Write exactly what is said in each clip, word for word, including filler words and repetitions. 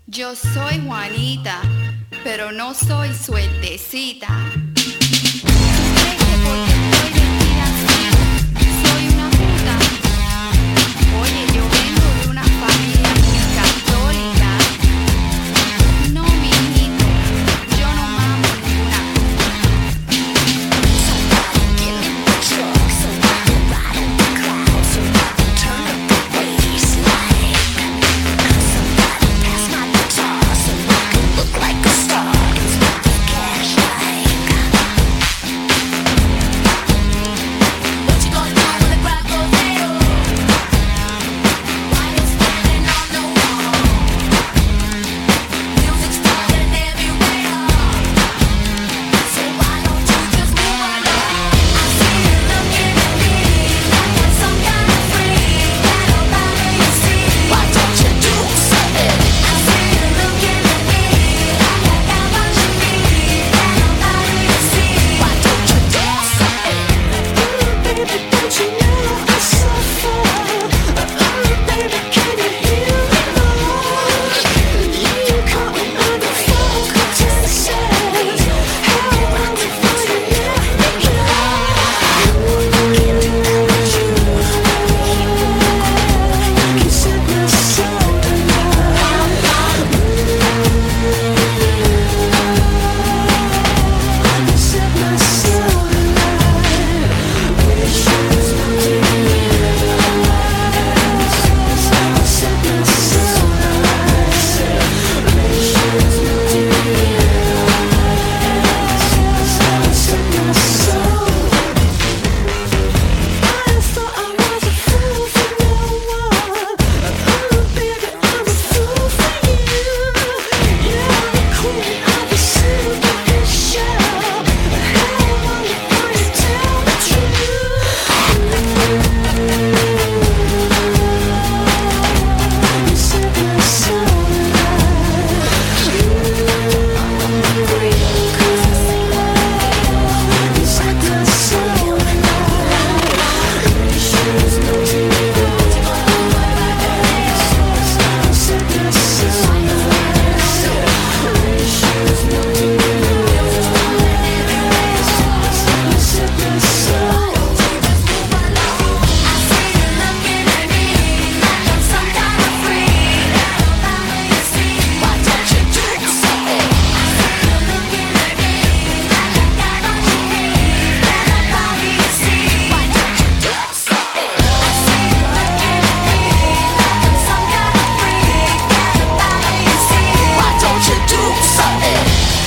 Yo soy Juanita, pero no soy suertecita. ¿Tú crees que porque estoy vestida así, soy una puta? Oye, yo vengo de una familia muy católica. No, mijito, yo no mamo ninguna puta. Somebody give me the truck, somebody ride in the crowd, somebody turn up the bassline. Somebody pass my guitar so I can look like a star and spend the cash like. What you gonna do when the crowd goes hey-oh? Why you standing on the wall? Music's playing everywhere, so why don't you just move along? I see you looking at me like I'm some kind of freak that nobody sees. Why don't you do something? I see you looking at me like I got what you need that nobody sees. Why don't you do something? Ooh, baby, don't you know I suffer? Ooh, baby, can you hear me more? You caught me under full contention. How I'm defining everything. Give me what you I can set my soul tonight. I can set my soul tonight. Wish you was not to me. I can set my soul tonight. Wish you was not to me. I can set my soul. I thought I was a fool for no one. Oh, baby, I'm a fool for you. You're the queen of the superficial. How wonderful you tell the truth. You set my soul alive. I'm real 'cause I say that. You set my soul alive. Wish you was not to me. You set my soul alive. Wish you was not to me. You set my soul. I see you looking at me like I'm some kind of freak that nobody sees. Why don't you do something? I see you looking at me like I got what you need that nobody sees. Why don't you do something? I see you looking at me like I'm some kind of freak that nobody sees. Why don't you do something?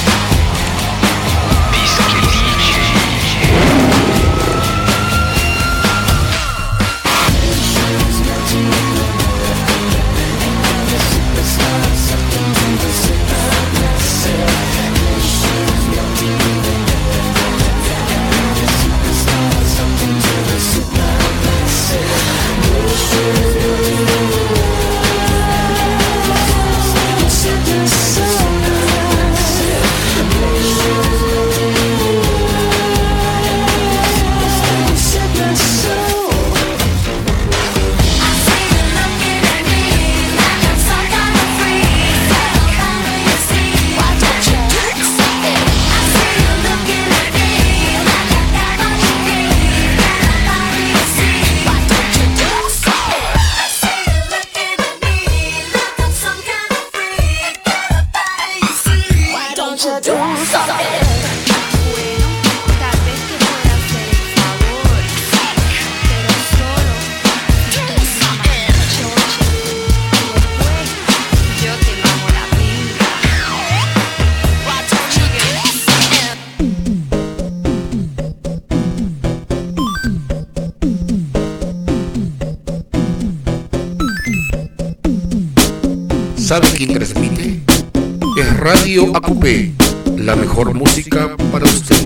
¿Sabe quién transmite? Es Radio A Q P, la mejor música para usted.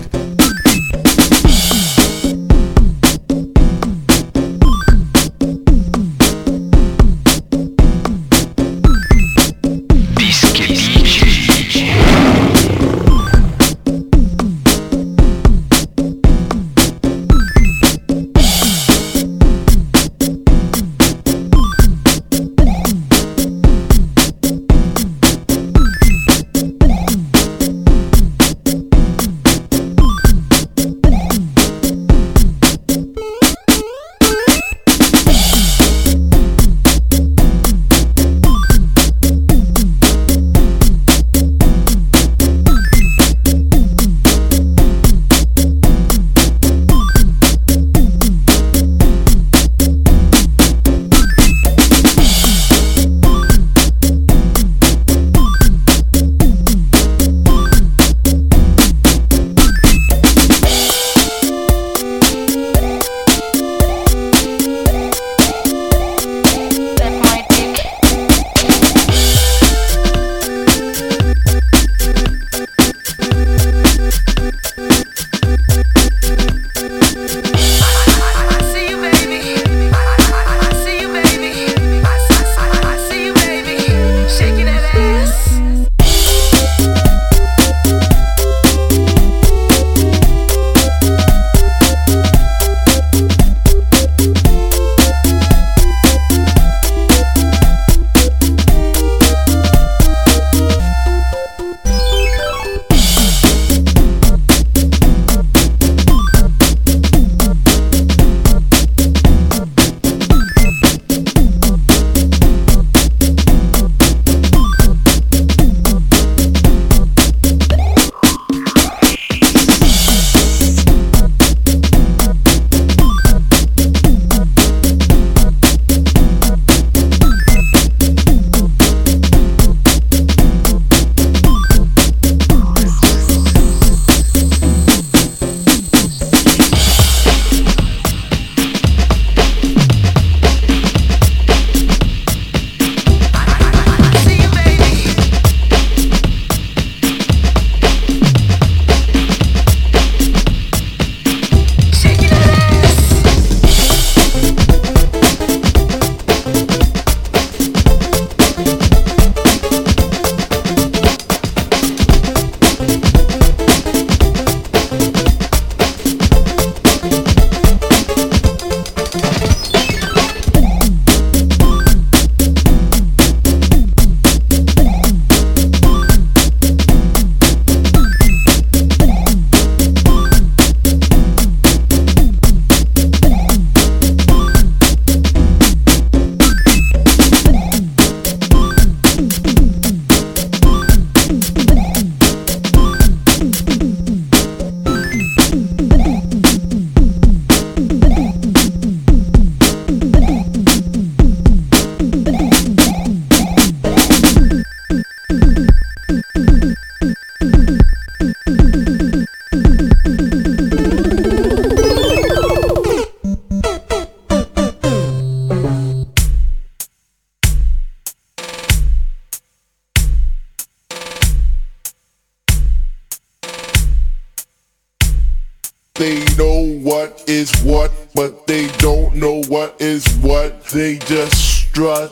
They know what is what, but they don't know what is what. They just strut.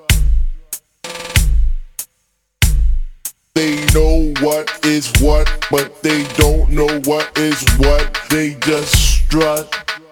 They know what is what, but they don't know what is what. They just strut.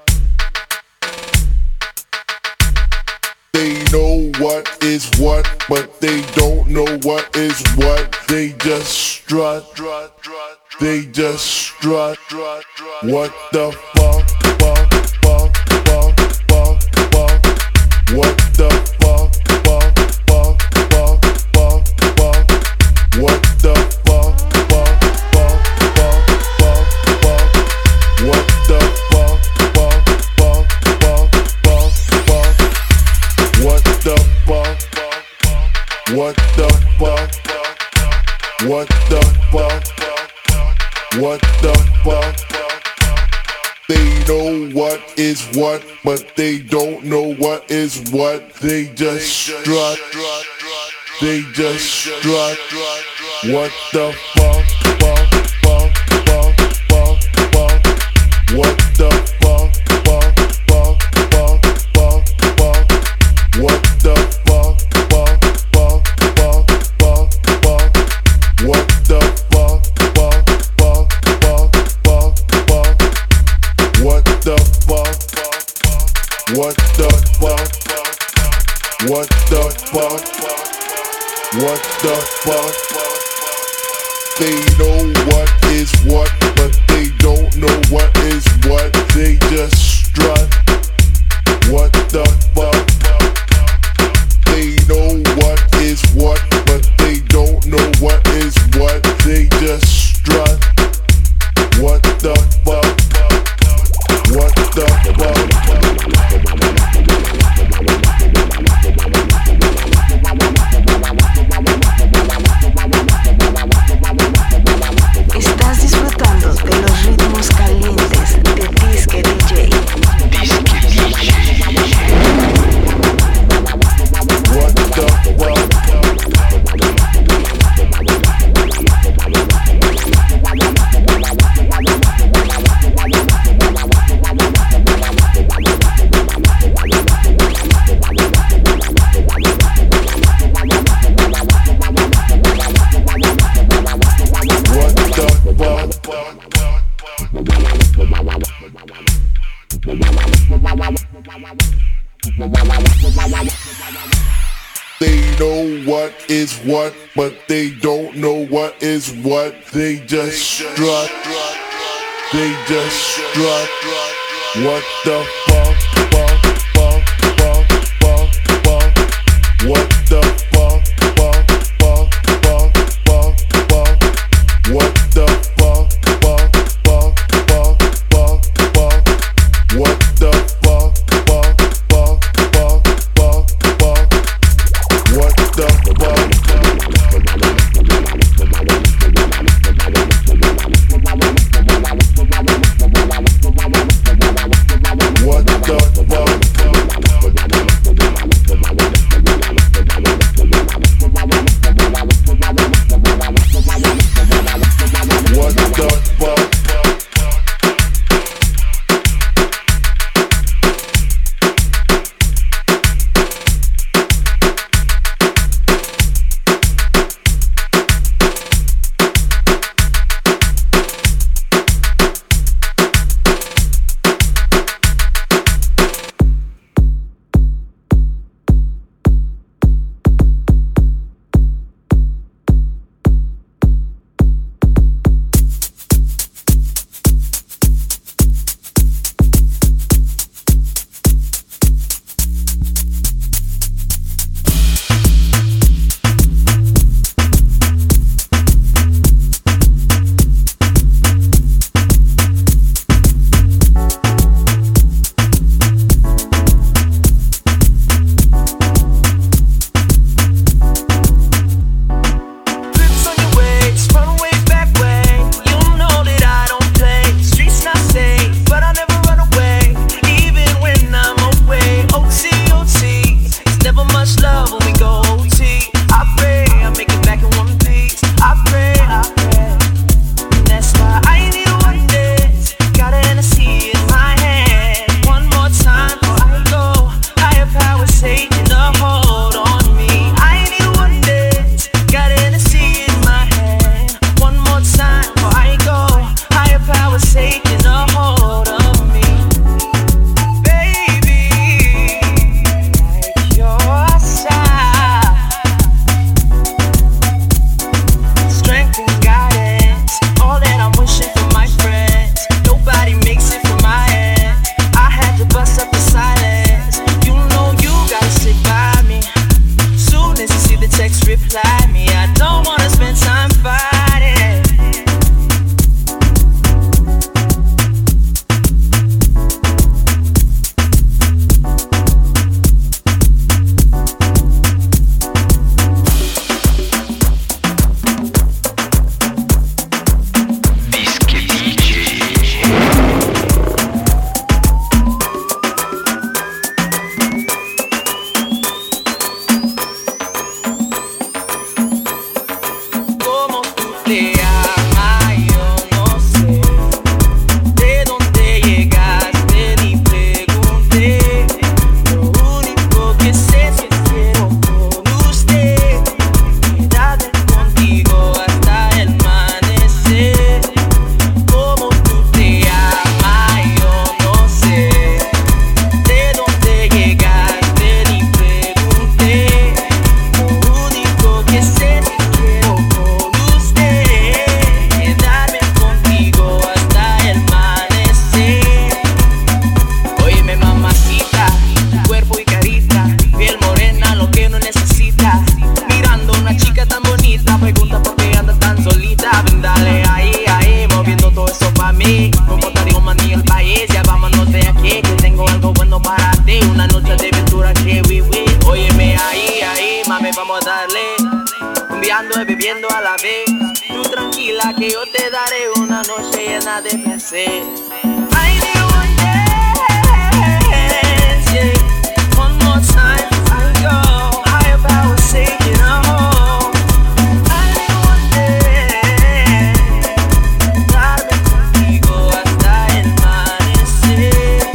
They know what is what, but they don't know what is what. They just strut. They just strut. What the fuck, fuck, fuck, fuck, fuck, fuck. What the fuck, fuck, fuck, fuck, fuck, fuck. What the fuck, fuck, fuck, fuck, fuck, fuck. What the fuck, fuck, fuck, fuck, fuck, fuck. What the fuck, what the fuck, what the fuck, what the fuck. They know what is what, but they don't know what is what. They just strut. They just strut. What the fuck, fuck, fuck, fuck, fuck, fuck. What the fuck, fuck, fuck, fuck, fuck, fuck. What the fuck, fuck, fuck, fuck, fuck, fuck. What the fuck, fuck, fuck, fuck, fuck, fuck. What the fuck, what the fuck, what the fuck, what the fuck. They know what is what, but they don't know what is what. They just strut. What the fuck? They know what is what, but they don't know what is what. They just strut. What the fuck? What the fuck? Estás disfrutando de los ritmos calientes de Disque D J. Disque D J. What the fuck? They know what is what, but they don't know what is what. They just strut. They just strut. What the fuck, fuck, fuck, fuck, fuck, fuck. What the fuck, fuck, fuck, fuck, fuck, fuck. What the fuck, fuck, fuck, fuck, fuck, fuck. What the fuck, fuck, fuck, fuck, fuck, fuck. What the fuck? What the fuck? rumbeando y bebiendo a la vez. Tú tranquila que yo te daré una noche llena de placer. I need one dance, yeah. One more time I go. I about to say it all. I need one dance. Darme contigo hasta el amanecer.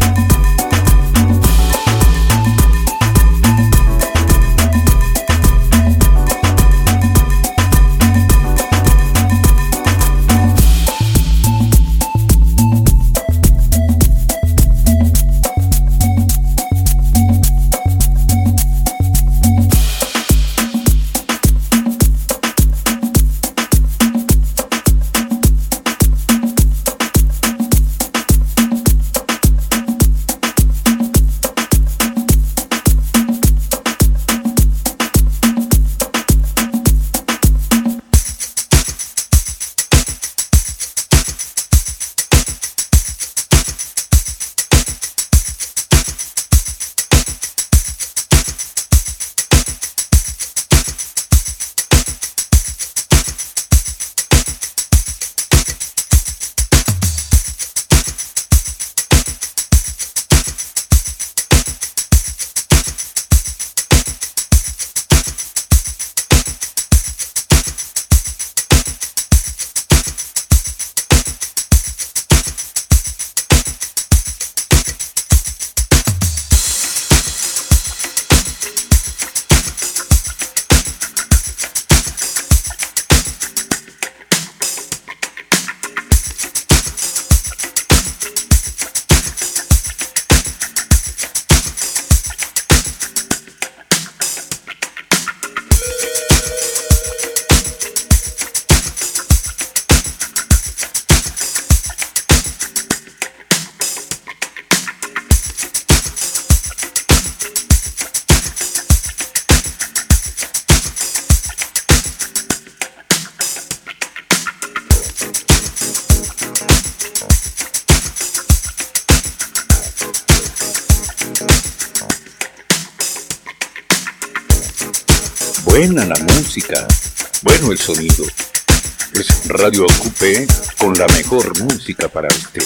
Buena la música, bueno el sonido. Es Radio Ocupe con la mejor música para usted.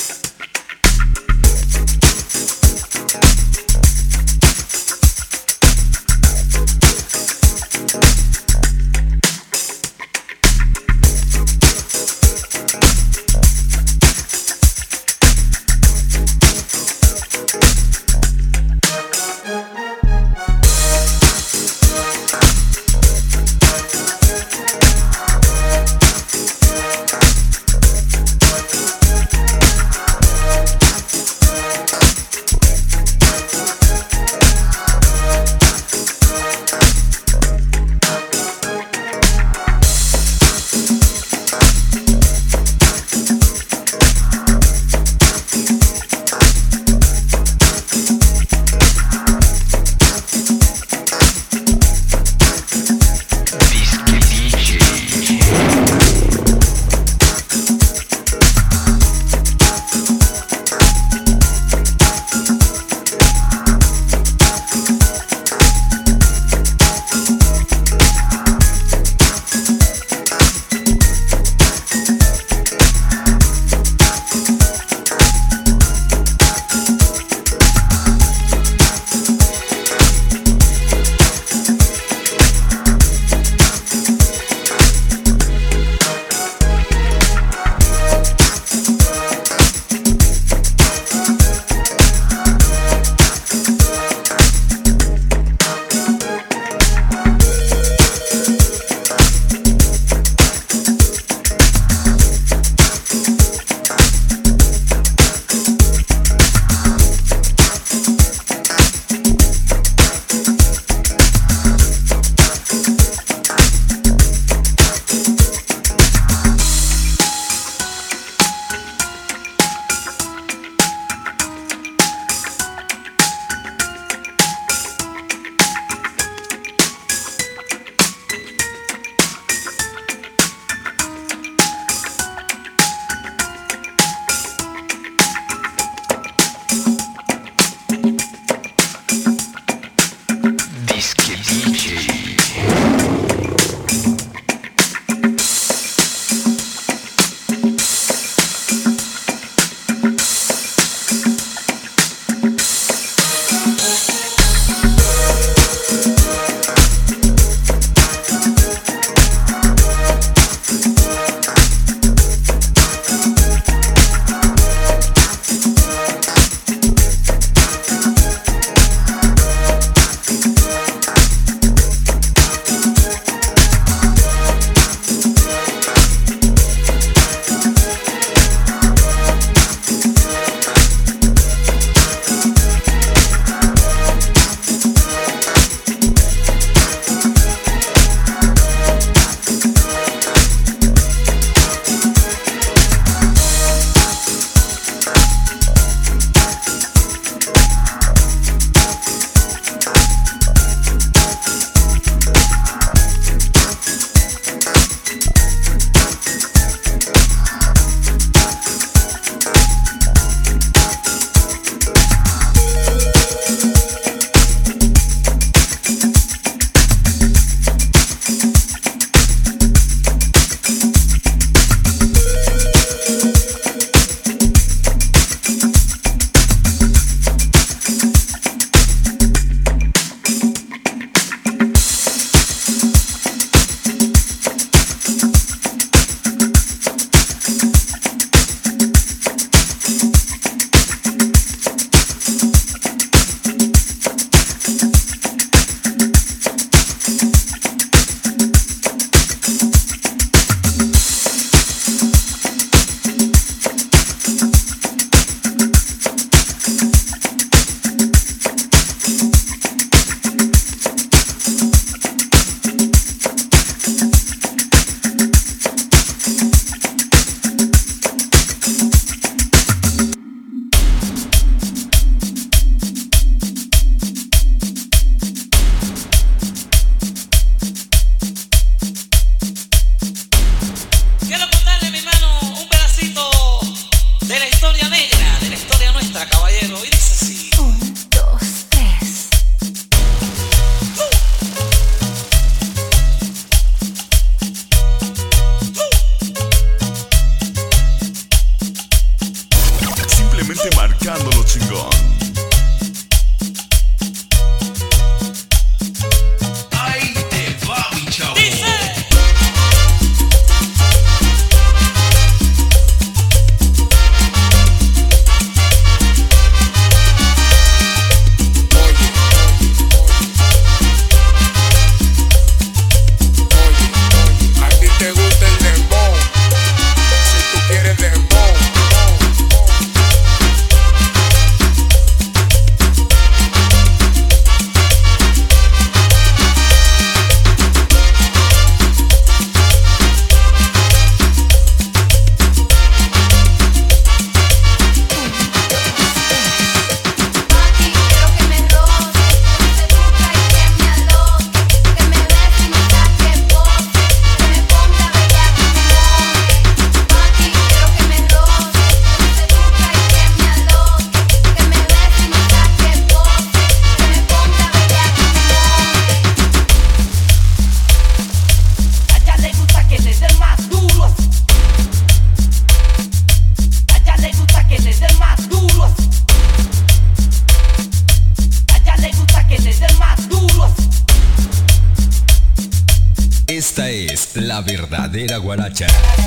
Esta es la verdadera guaracha.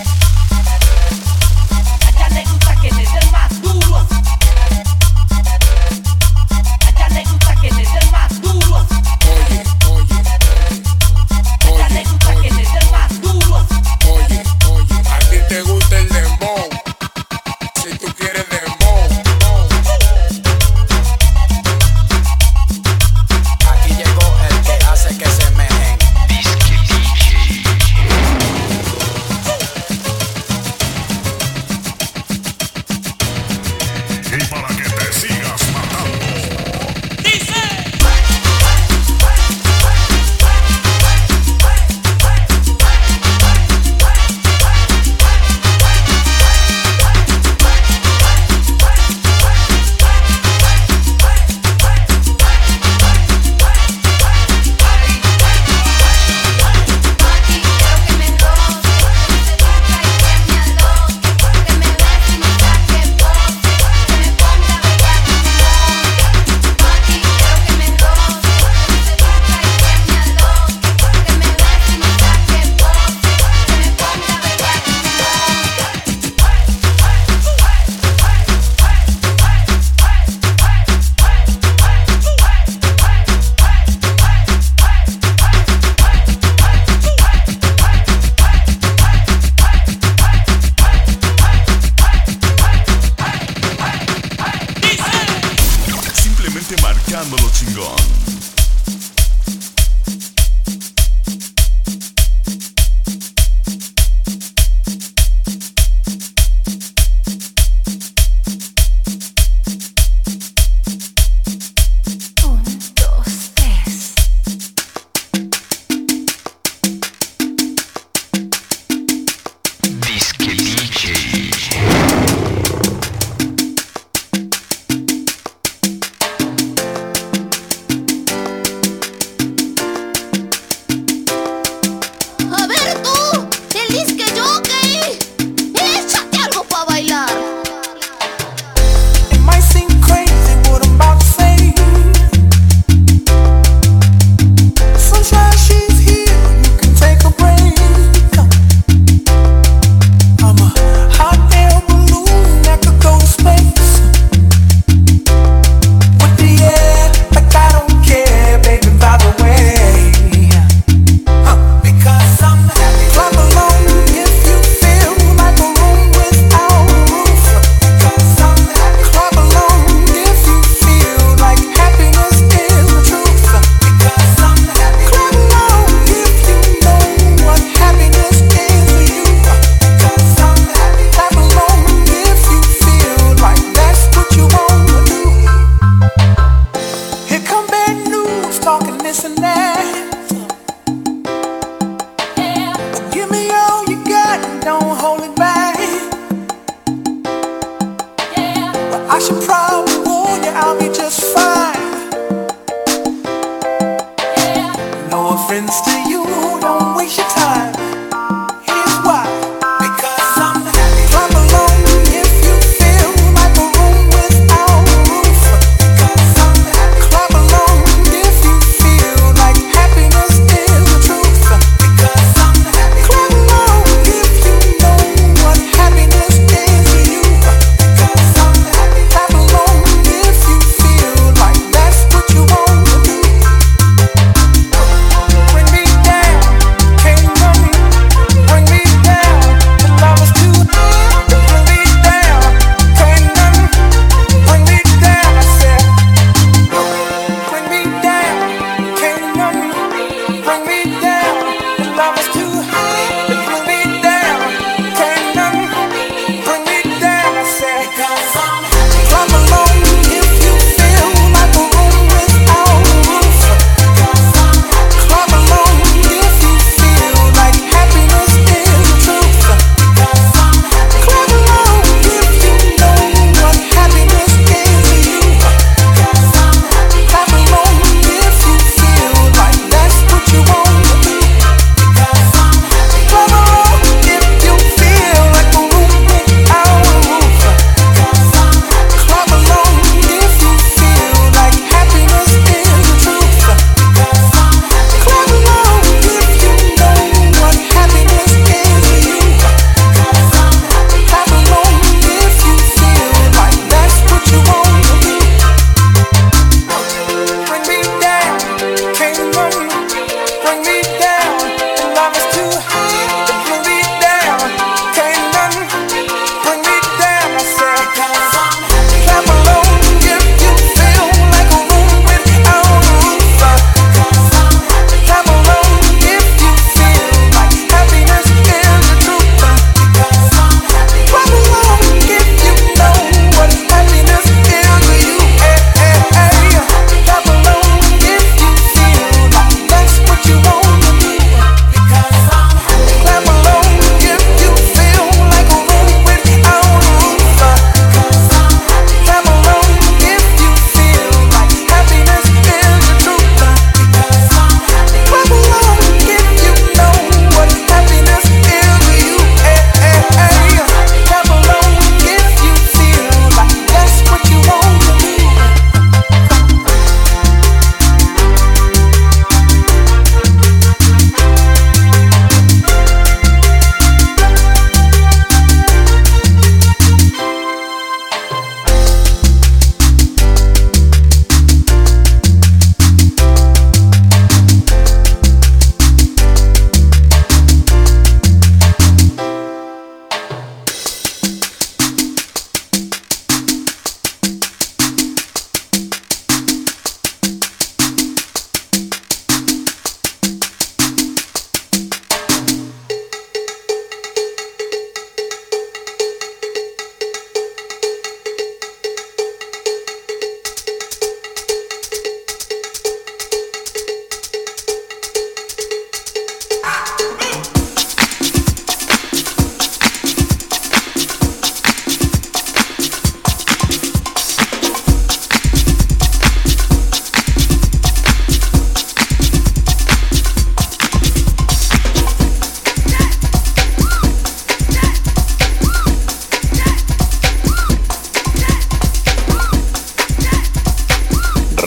A ella le gusta que le den más duro. A ella le gusta que le den más duro. Oye, oye, A ella le gusta que le den más duro. oye, oye. A ti te gusta el dembow. Si tú quieres dembow. Aquí llegó el que hace que se meen. Disque D J.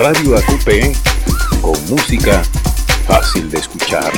Radio A Q P con música fácil de escuchar.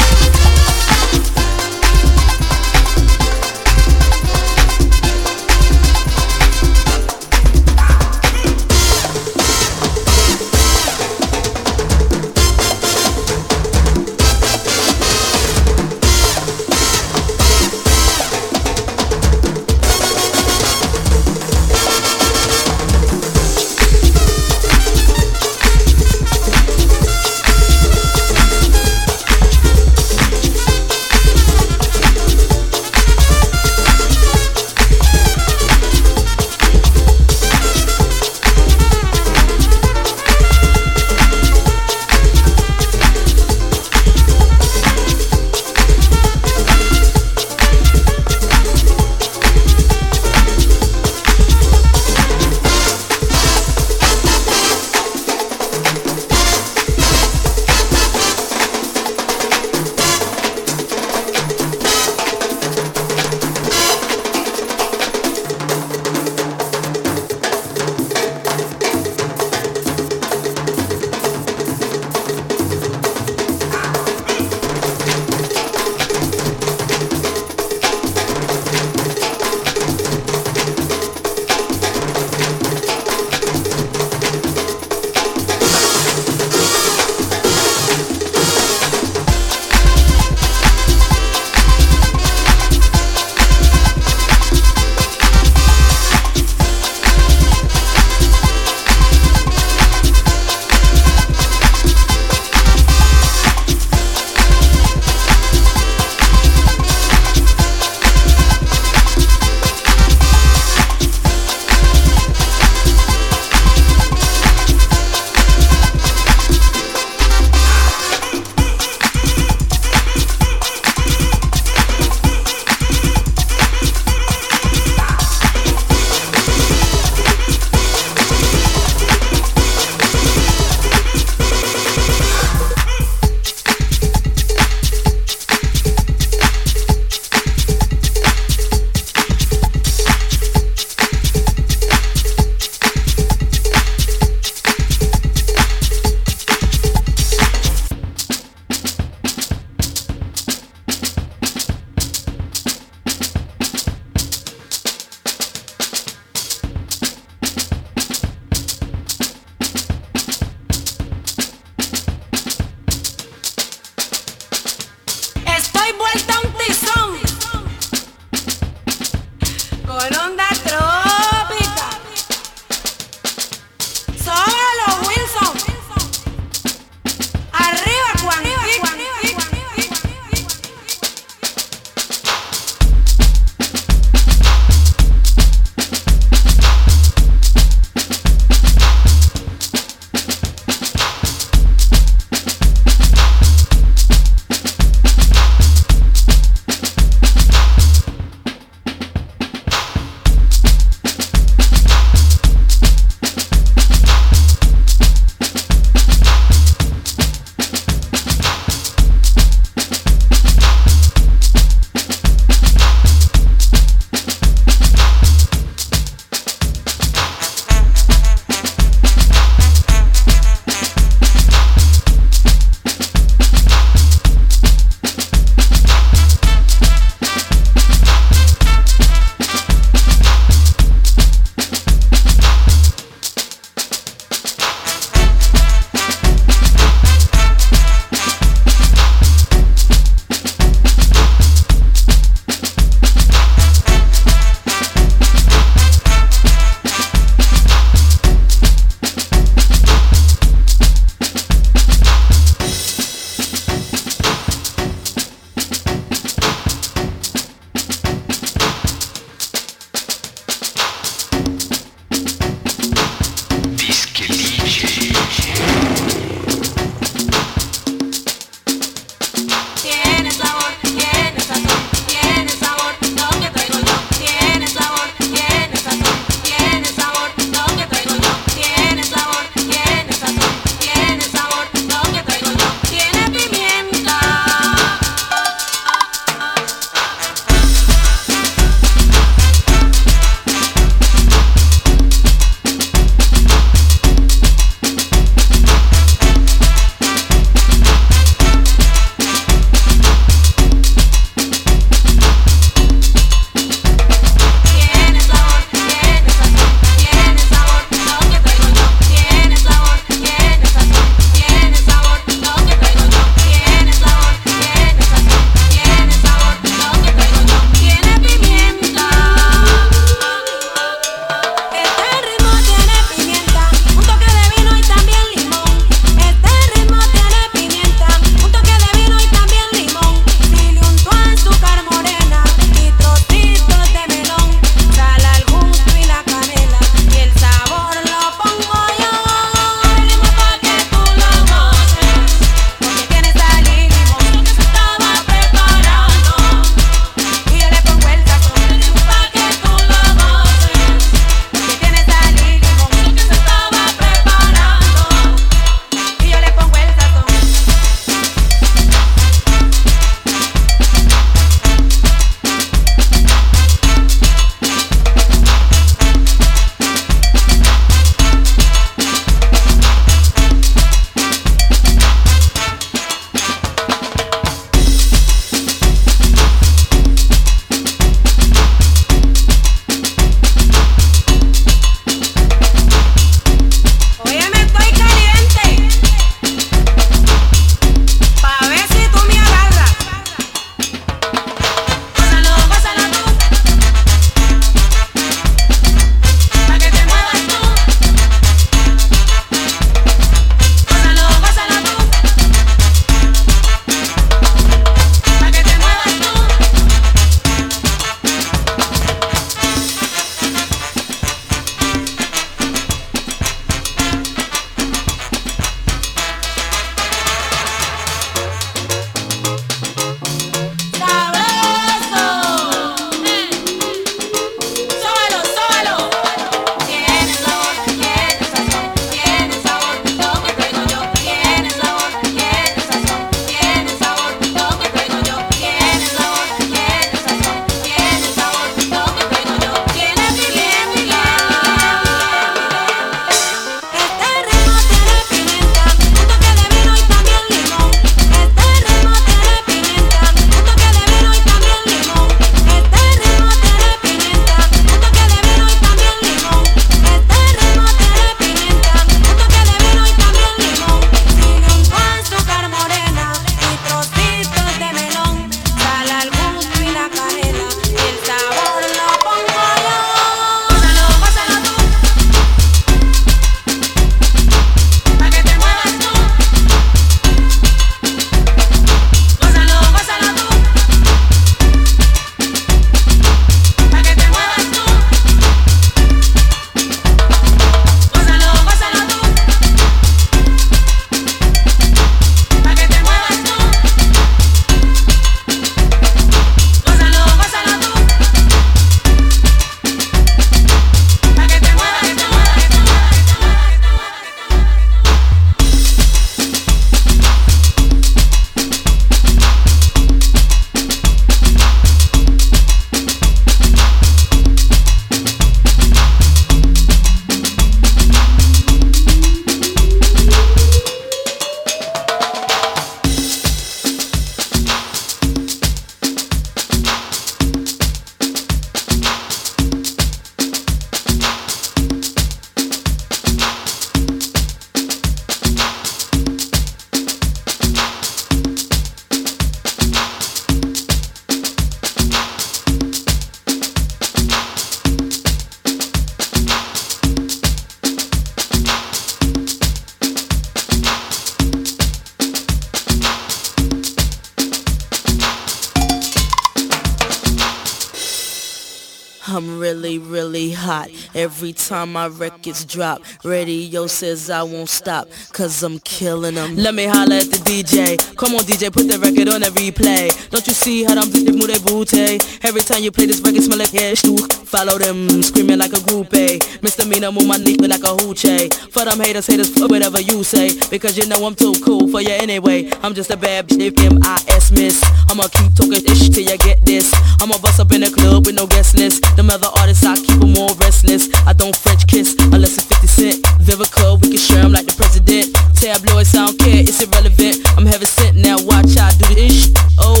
I'm really, really hot. Every time my records drop, radio says I won't stop, cause I'm killing them. Let me holler at the D J. Come on D J, put that record on a replay. Don't you see how them move their booty? Every time you play this record, smell like hair. Follow them, screaming like a groupie. Misdemeanor, move my knee like a hoochie. For them haters, haters, for whatever you say, because you know I'm too cool for you anyway. I'm just a bad bitch, M I S miss. I'ma keep talking ish till you get this. I'ma bust up in the club with no guest list. Them other artists, I keep them more restless. I don't French kiss unless it's fifty cent. Vivica, we can share them like the president. Tabloids, I don't care, it's irrelevant. I'm heaven sent, now watch how I do this. Oh.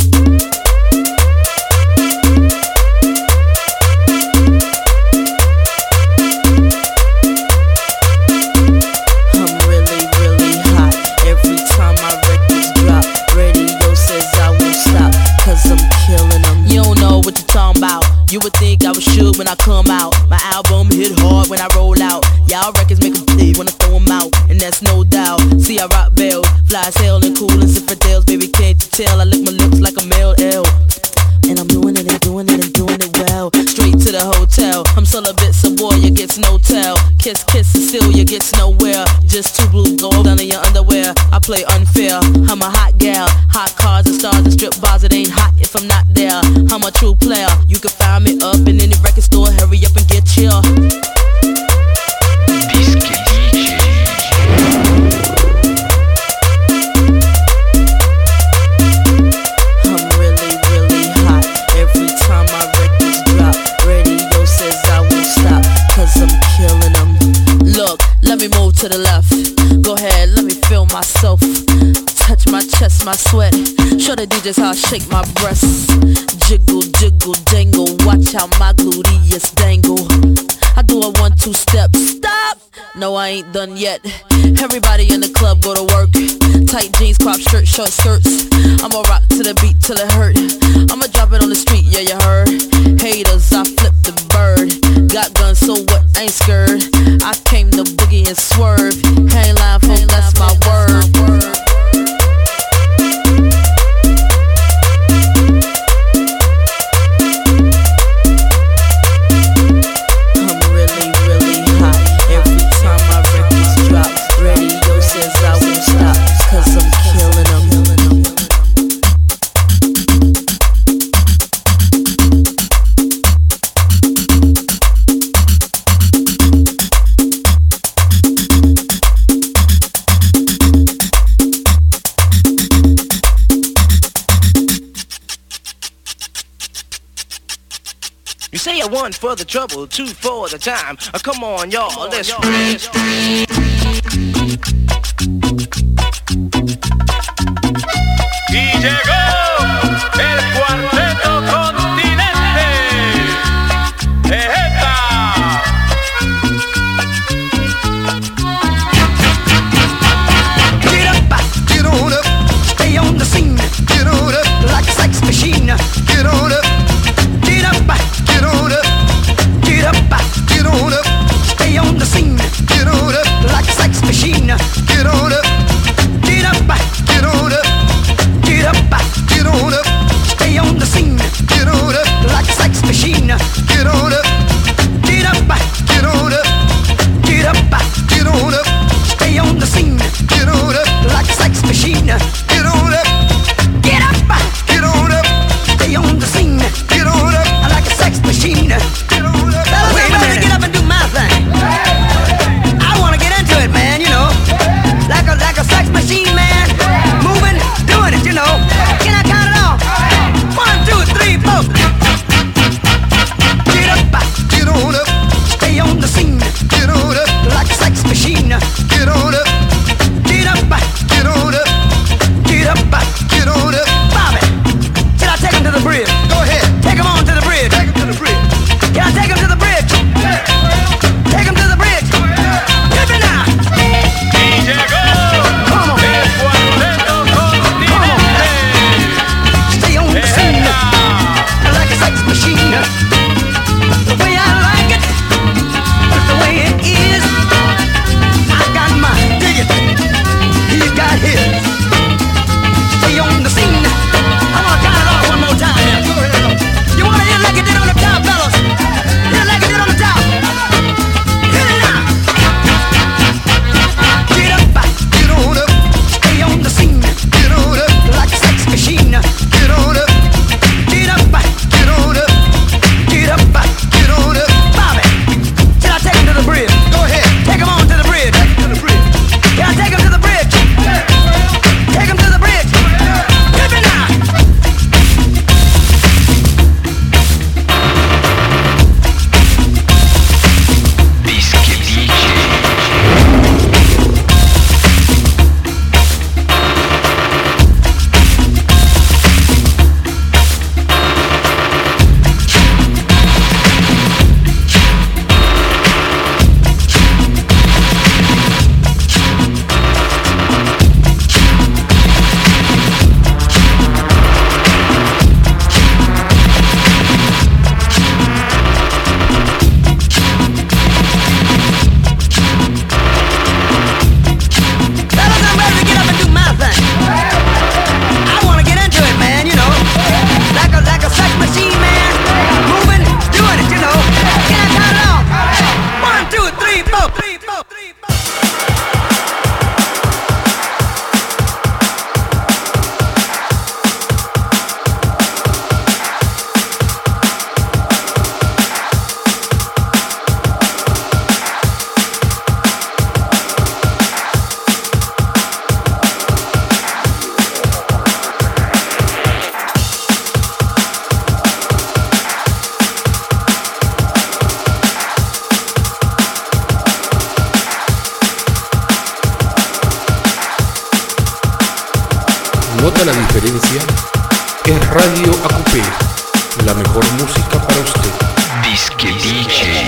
What you talking about? You would think I was shook when I come out. My album hit hard when I roll out. Y'all records make 'em bleed when I throw 'em out, and that's no doubt. See, I rock bells, fly as hell and cool as infidels. Baby, can't you tell? I lick my lips like a male L. And I'm doing it and doing it and doing it well. Straight to the hotel. I'm celibate, so boy, you gets no tell. Kiss, kiss, and still you gets nowhere. Just two blue gold under your underwear. I play unfair. I'm a hot gal. Hot cars and stars and strip bars. It ain't hot if I'm not there. I'm a true player. You can find me up in any record store. Hurry up and get chill. Disque D J. Let me move to the left. Go ahead, let me feel myself. Touch my chest, my sweat. Show the D Js how I shake my breasts. Jiggle, jiggle, jangle. Watch how my gluteus dangle. I do a one, two step. Stop! No, I ain't done yet. Everybody in the club go to work. Tight jeans, crop shirt, short skirts. I'ma rock to the beat till it hurt. I'ma drop it on the street, yeah, you heard. Haters, I flip the bird. Got guns, so what? Ain't scared. I came to boogie and swerve. Hang line, folks, that's my word. You say a one for the trouble, two for the time. Uh, come on, y'all, come on, let's y'all. Y llegó el cuarteto continente. ¡Ejeta! Get up, get on up, stay on the scene. Get on up like a sex machine. Get on up. Get up, get on up, get up, get on up, stay on the scene. Get on up like a sex machine. Get on up, get up, get on up, get up, get on up, stay on the scene. Get on up like a sex machine. Get on up, get up, get on up, get up, get on up, stay on the scene. Get on up like a sex machine. Get on up, get up, get on up, stay on the scene. Get on up. I like a sex machine. Get on up. Fellas, wait a minute. Get up and do my thing. I wanna get into it, man. You know, like a like a sex machine, man. Moving, doing it. You know. Can I count it off? One, two, three, four. Get up, get on up, stay on the scene. Get on up like a sex machine. Get on up, get up, get on up, get ¿Nota la diferencia? Es Radio A Q P, la mejor música para usted. Disque D J.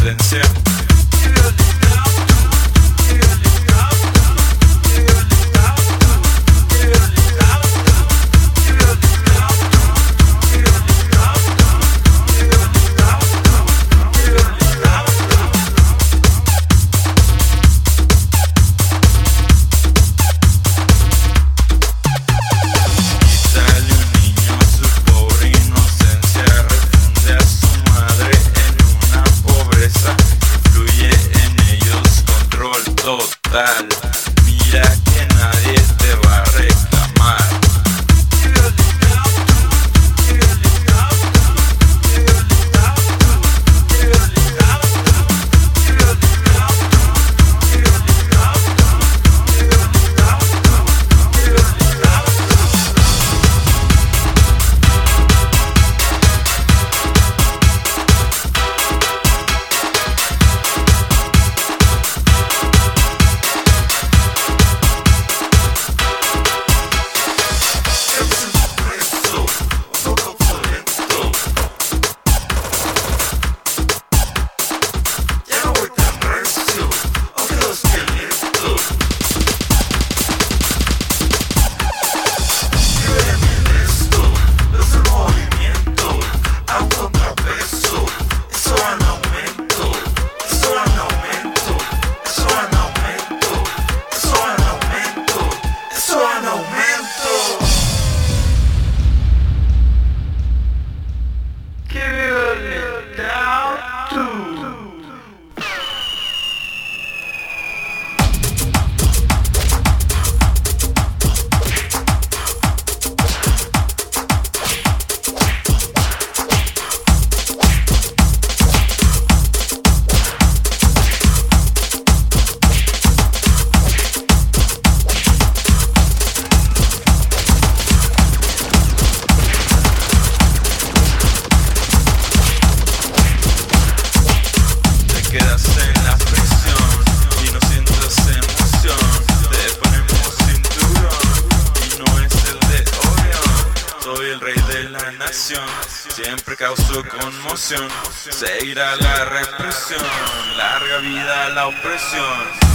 inocencia. Total, mira que nadie te va a reclamar. Siempre causó conmoción, seguirá la represión, larga vida la opresión.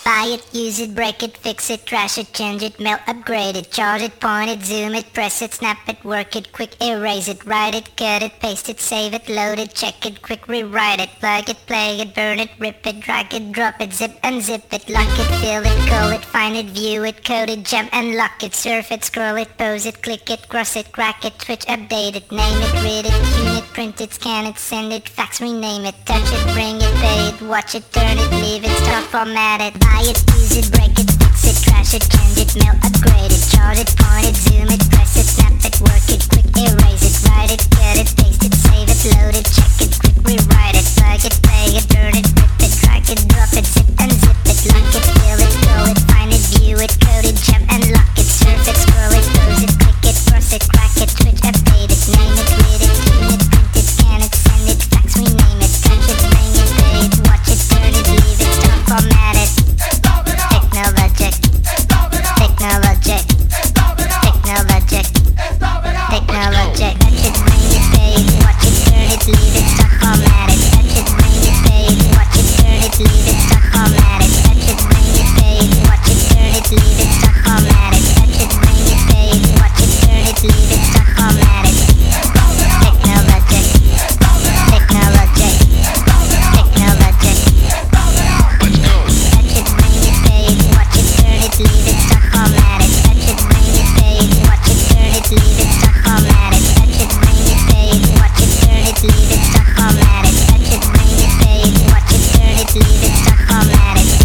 Buy it, use it, break it, fix it, trash it, change it, mail, upgrade it, charge it, point it, zoom it, press it, snap it, work it, quick erase it, write it, cut it, paste it, save it, load it, check it, quick rewrite it, plug it, play it, burn it, rip it, drag it, drop it, zip unzip it, lock it, fill it, call it, find it, view it, code it, jump and lock it, surf it, scroll it, pose it, click it, cross it, crack it, switch, update it, name it, read it, tune it, print it, scan it, send it, fax, rename it, touch it, bring it, pay it, watch it, turn it, leave it, start, format it, buy it, use it, break it, fix it, trash it, change it, mail, upgrade it, charge it, point it, zoom it, press it, snap it, work it, quick erase it, write it, cut it, paste it, save it, load it, check it, quick rewrite it, plug it, play it, burn it, rip it, drag it, drop it, zip unzip it, lock it, fill it, call it, find it, view it, code it, jump and lock it, surf it, scroll it, pose it, click it, cross it, crack it, switch, update it, name it, read it, tune it, print it, scan it, send it, fax, rename it, touch it, bring it, pay it, watch it, turn it, leave it, start, format it. Technologic, technologic, technologic, technologic. Touch it, bring it, pay it, watch it, turn it, leave it, start, format it. Touch it, bring it, pay it, watch it, turn it, leave it, start, format it. Touch it, bring it, pay it, watch it, turn it, leave it, start, format it. Touch it, bring it, pay it, watch it, turn it, leave it, start, format it. Technologic, technologic, technologic. Let's go. Touch it, bring it, pay it, watch it, turn it, leave it, start, format it. Touch it, bring it, pay it, watch it, turn it, leave it, start, format it. Touch it, bring it, pay it, watch it, turn it, leave it, start, format it. Touch it, bring it, pay it, watch it, turn it, leave it, start, format it.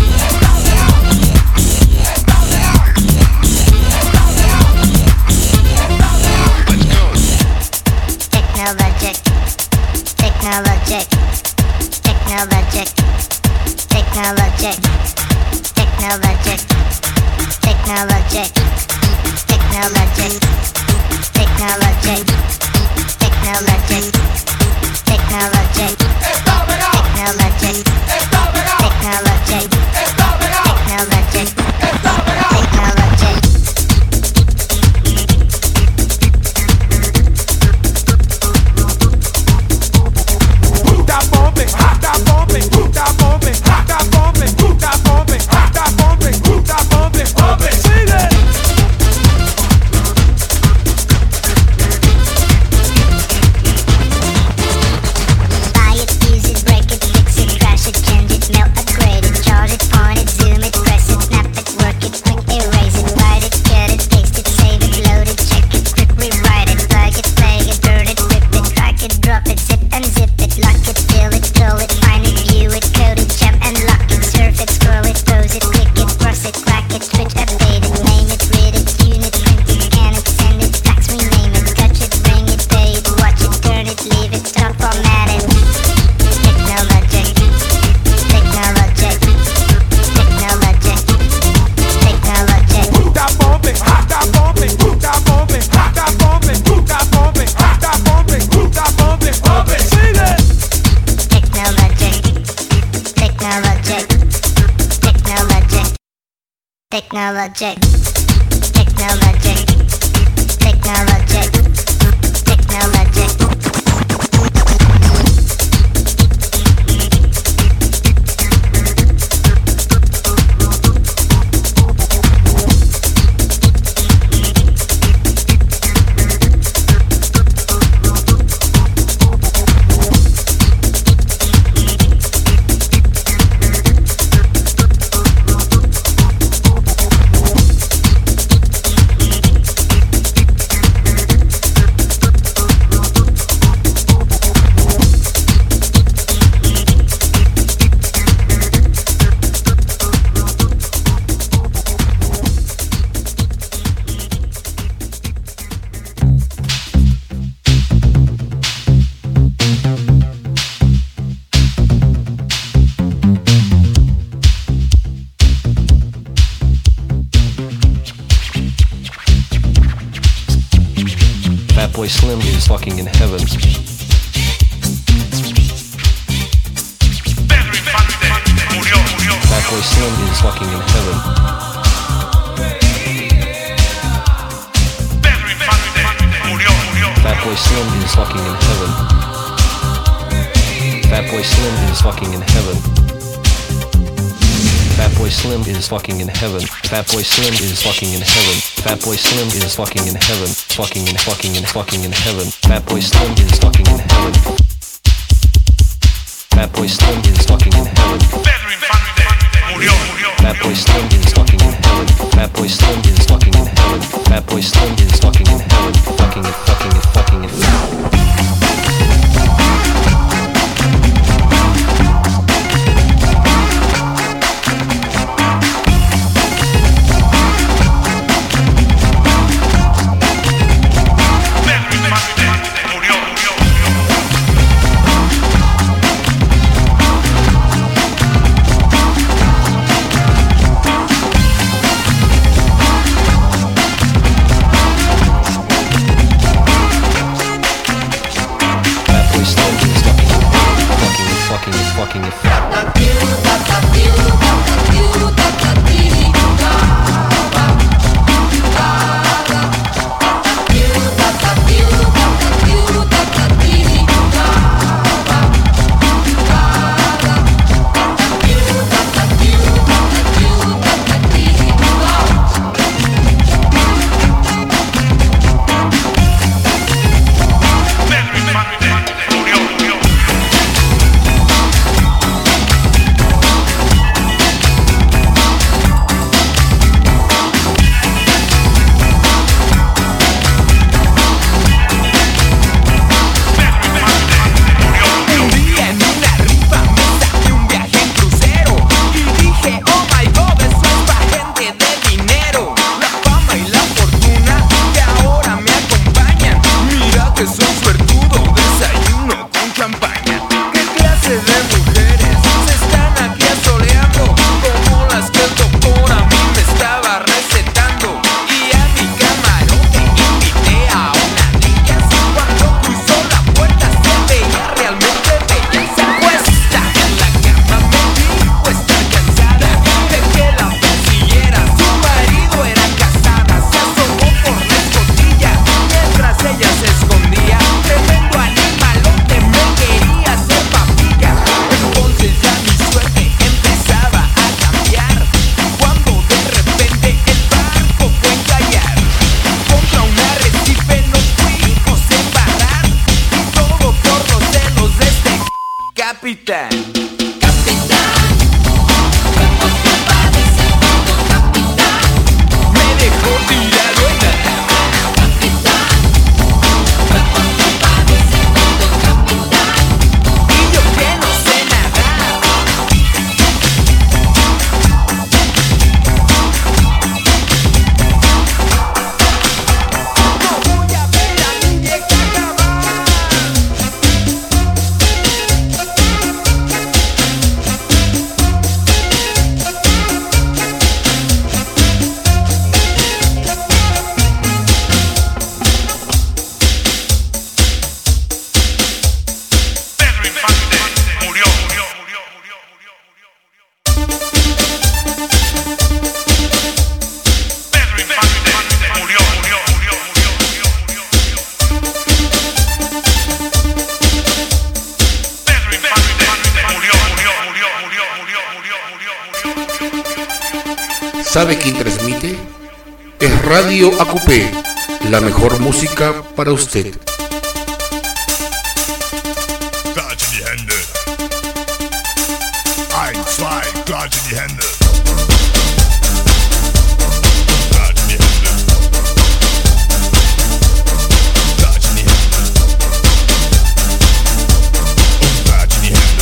Technologic, technologic, technologic, technologic, technologic, technologic, technologic, technologic, technologic, technologic, technologic, technologic, technologic, technologic, technologic. Technologic, technologic, technologic, technologic. Fatboy Slim is fucking in heaven. Fatboy Slim is fucking in heaven. Fatboy Slim is fucking in heaven. Fatboy Slim is fucking in heaven. Fatboy Fatboy Slim is fucking in heaven. Fatboy Slim is fucking in heaven. Fatboy Slim is fucking in heaven. Fucking in fucking in fucking in heaven. Fatboy Slim is fucking in heaven. Fatboy Slim is fucking in heaven. Fatboy Slim is fucking in heaven. Fatboy Slim is fucking in heaven. Fatboy Slim is fucking in heaven. Fucking it, fucking it, fucking it. Fucking it. ¿Sabe quién transmite? Es Radio A Q P, la mejor música para usted. Klatsch in die Hände. Ein, zwei, klatsch in die Hände. Klatsch in die Hände. Klatsch in die Hände. Und klatsch in die Hände.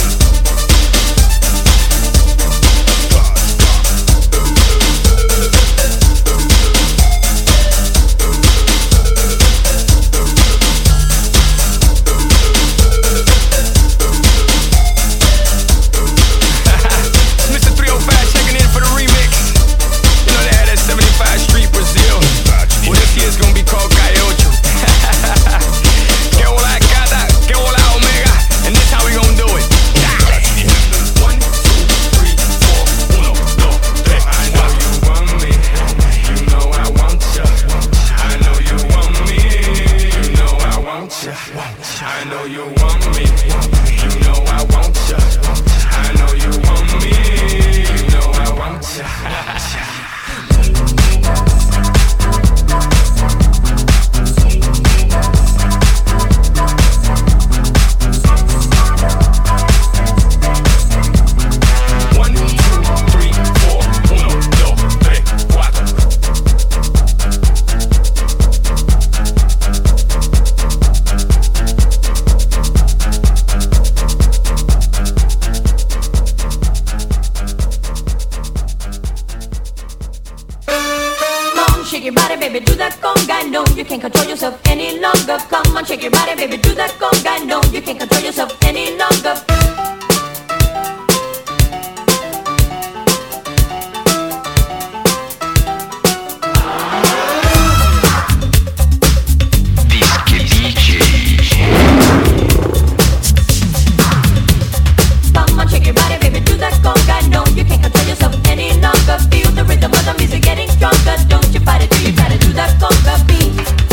shake your body, baby, do that conga. No, you can't control yourself any longer. Come on, shake your body, baby, do that conga. No, you can't control yourself any longer. Come on, shake your body, baby, do that conga. No, you can't control yourself any longer. Feel the rhythm of the music getting stronger. Don't you fight it till you try to do that conga beat.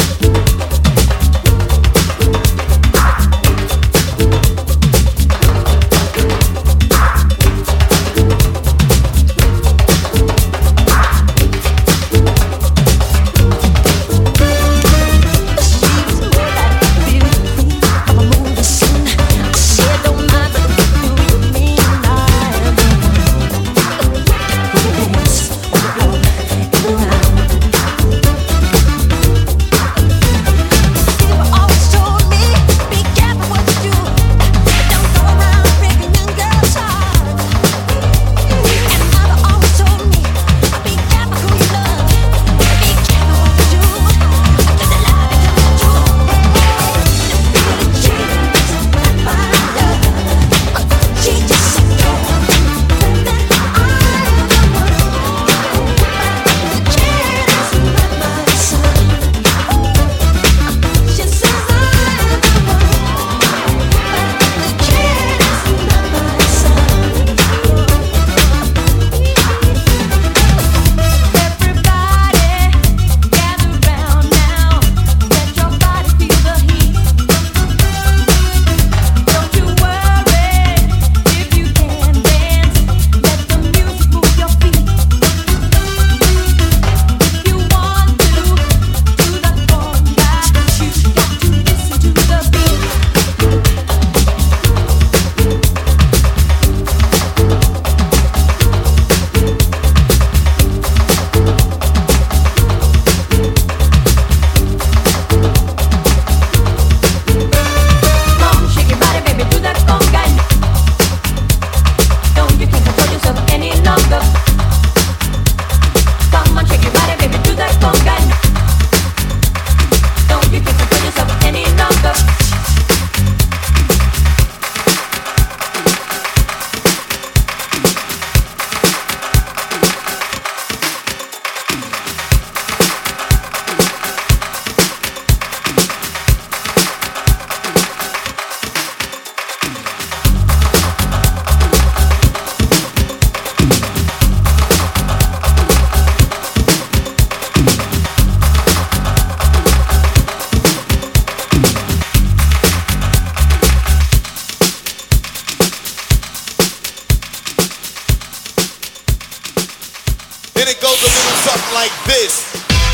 Then it goes a little something like this.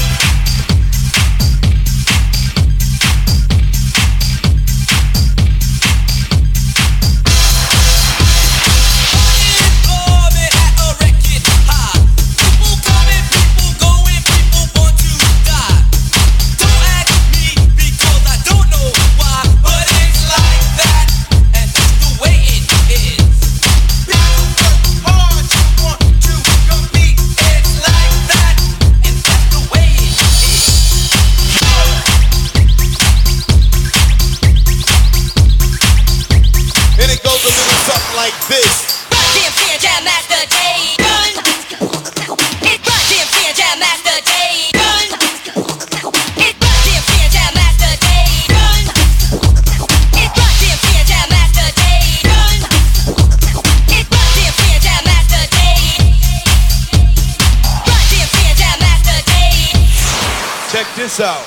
Like this. Run D M C and Jam Master Jay. Run. It Run D M C and Jam Master Jay. Run. It Run D M C and Jam Master Jay. Run. It Run D M C and Jam Master Jay. Run. It Run D M C and Jam Master Jay. Run D M C and Jam Master Jay. Check this out.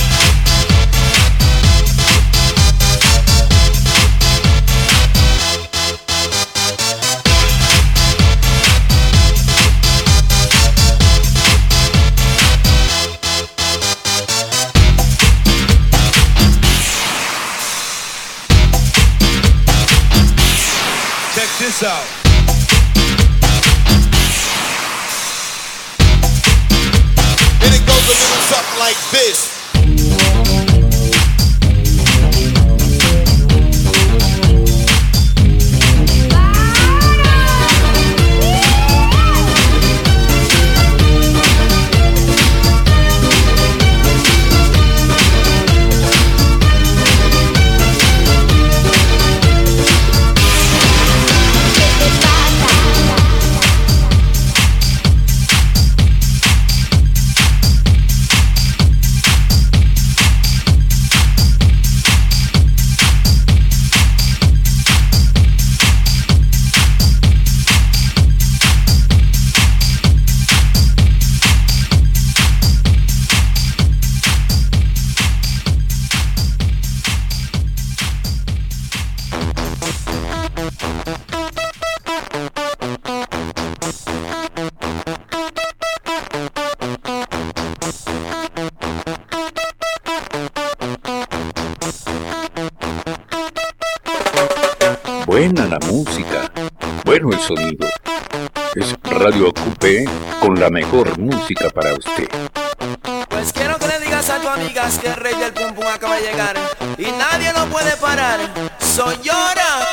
Check this out. And it goes a little something like this. buena música, bueno el sonido. Es Radio Ocupe con la mejor música para usted. Pues quiero que le digas a tu amigas que el rey del pum pum acaba de llegar y nadie lo puede parar. Soy Llora.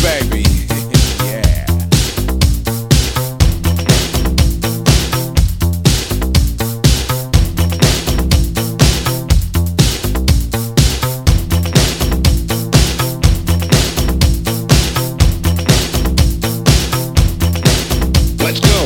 baby. Yeah. Let's go.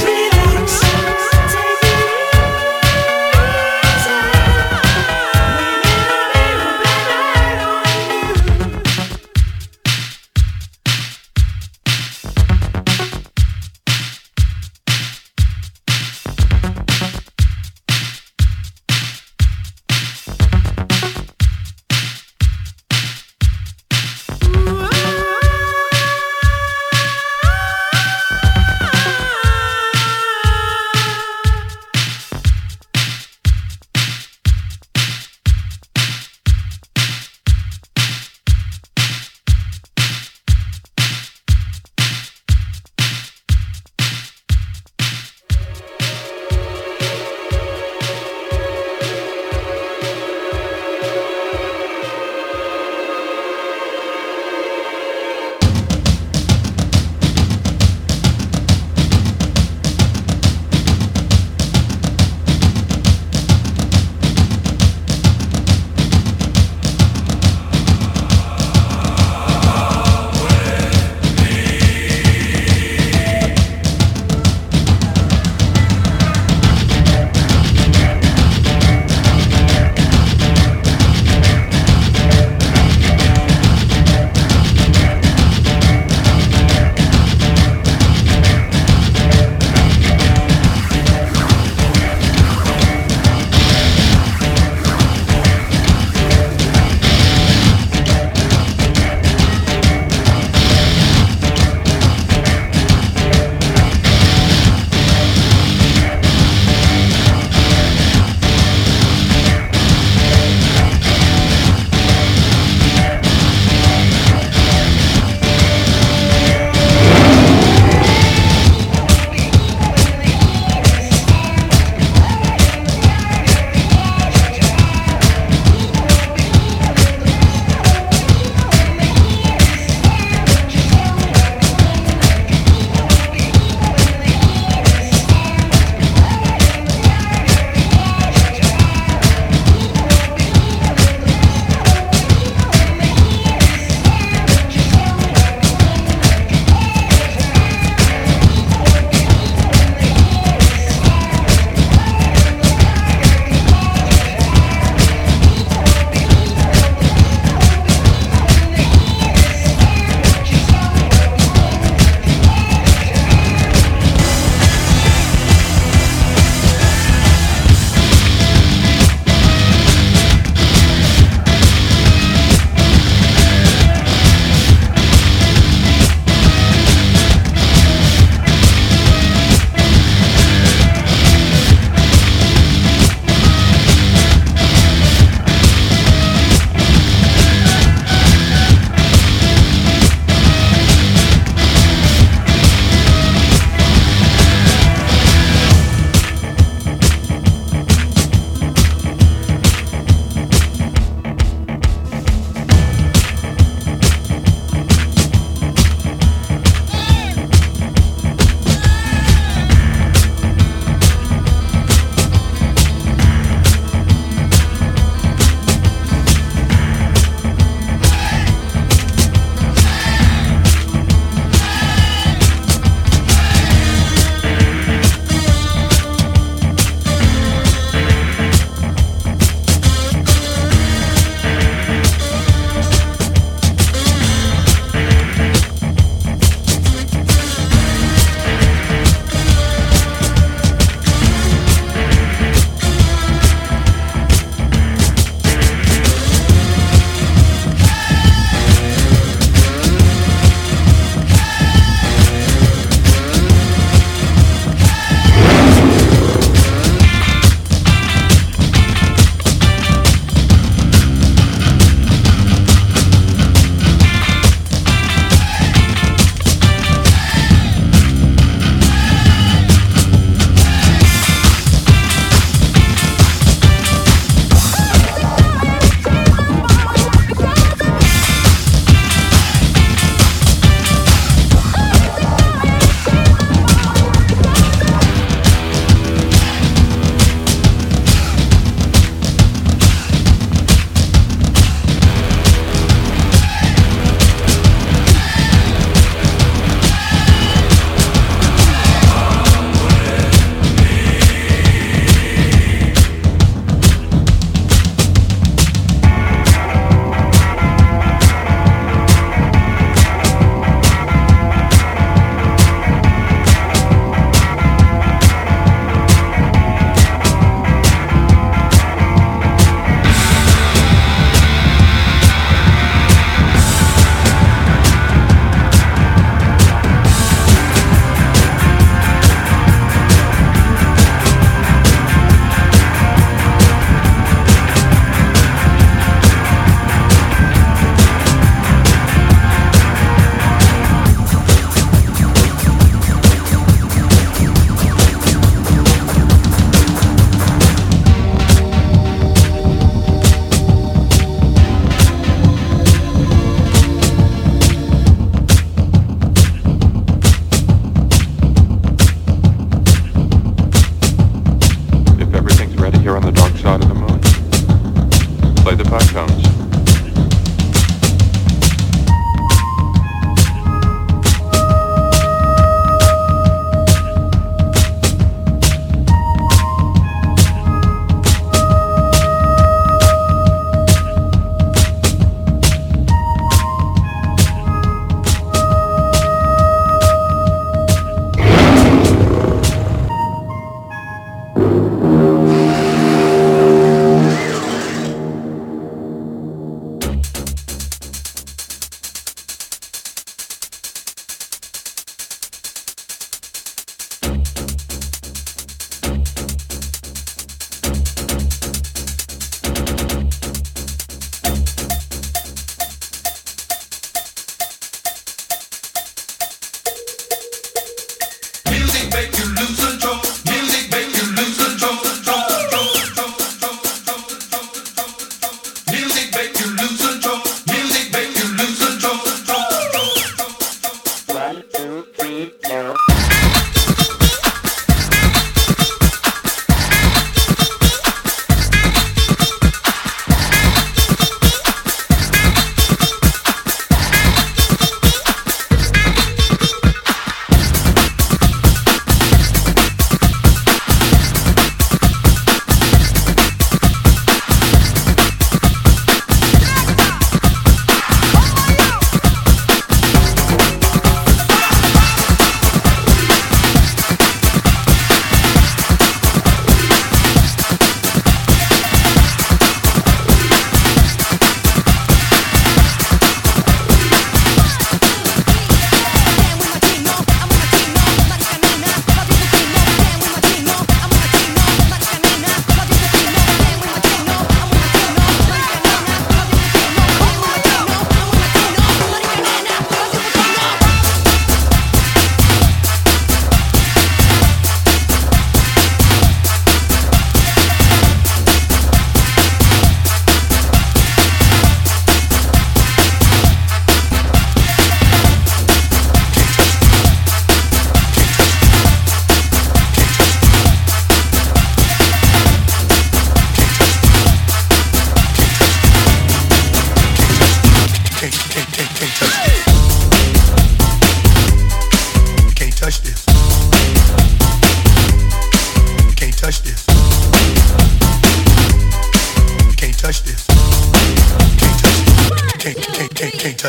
Relax, take it easy.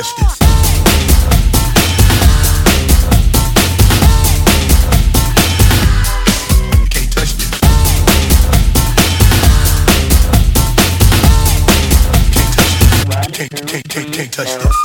touch this. Can't, can't, can't, can't touch this.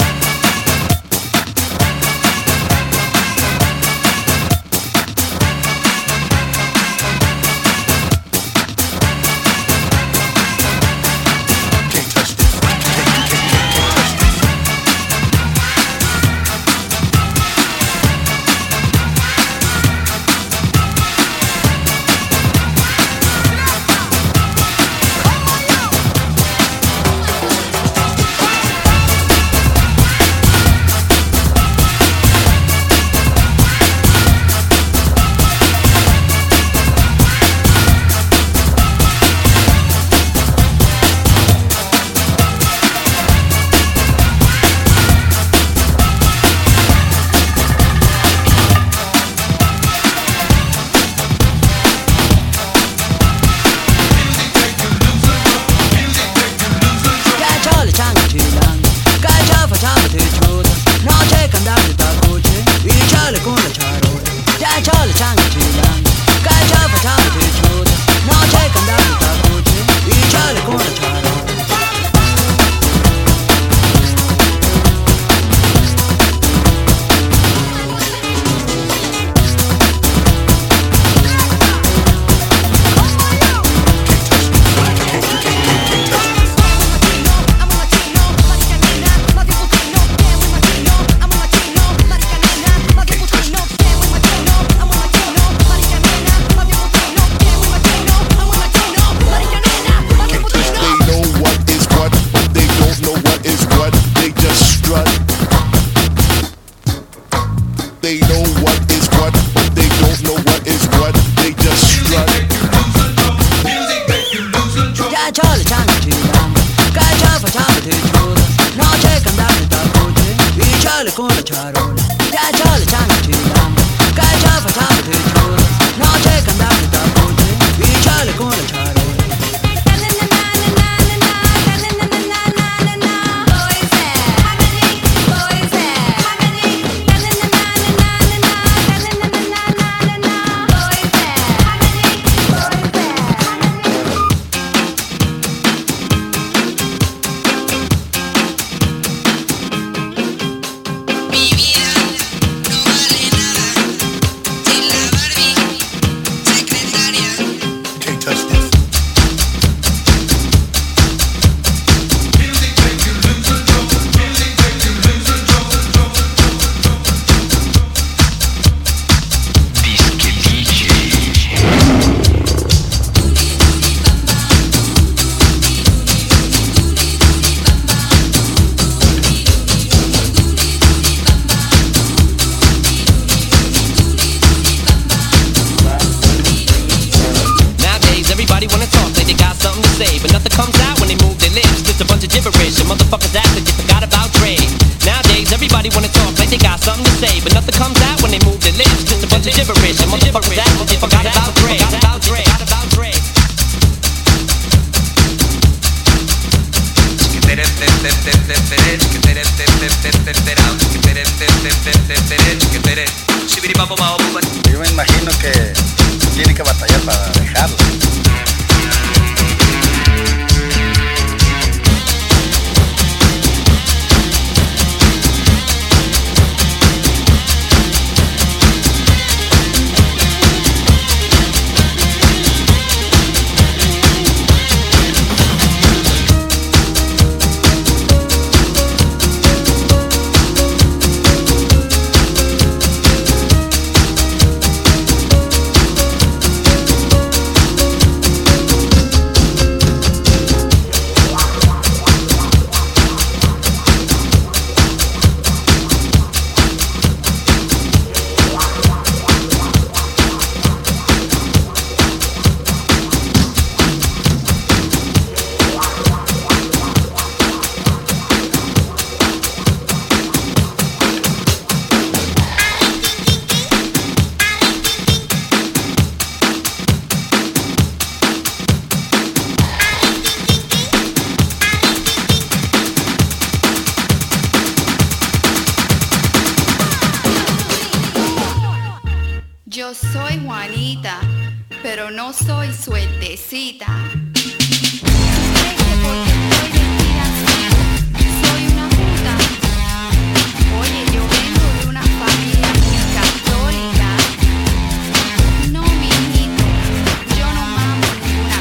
Yo me imagino que tiene que batallar para dejarlo. soy Juanita, pero no soy suertecita. Soy una puta. Oye, yo vengo de una familia muy católica. No, mijito, yo no mamo ninguna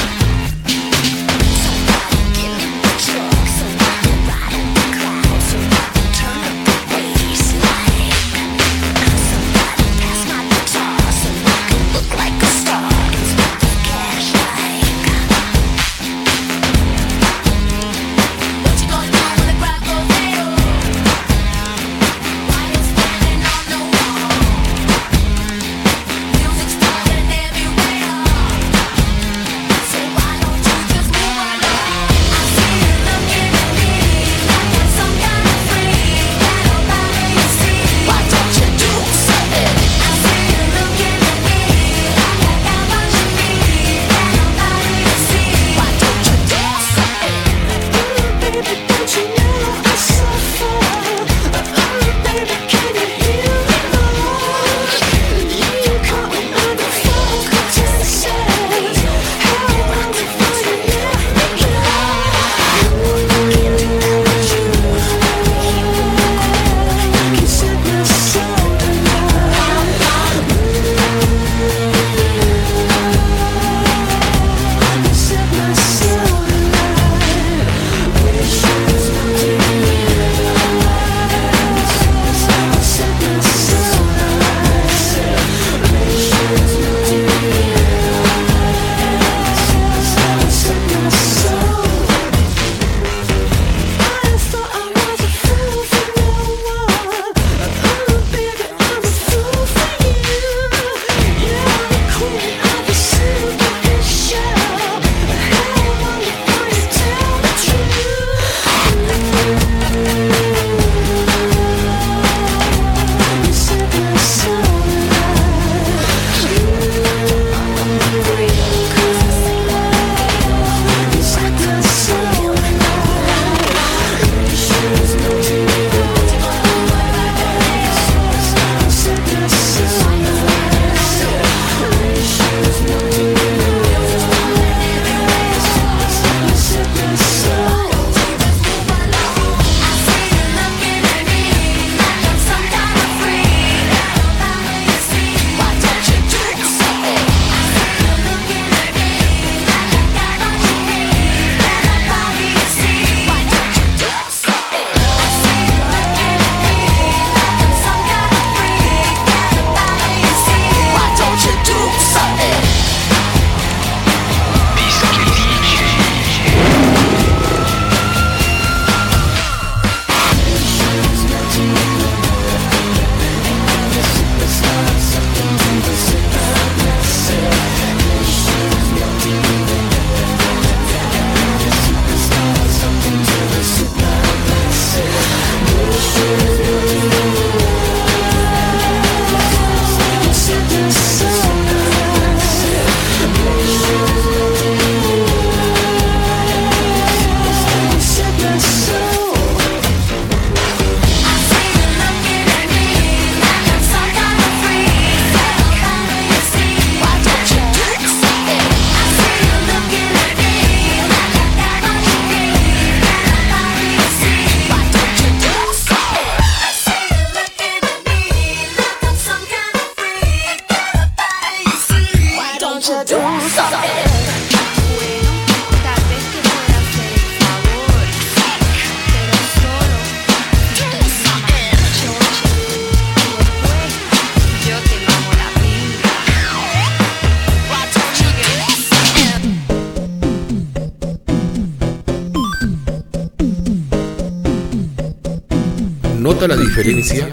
¿Nota la diferencia?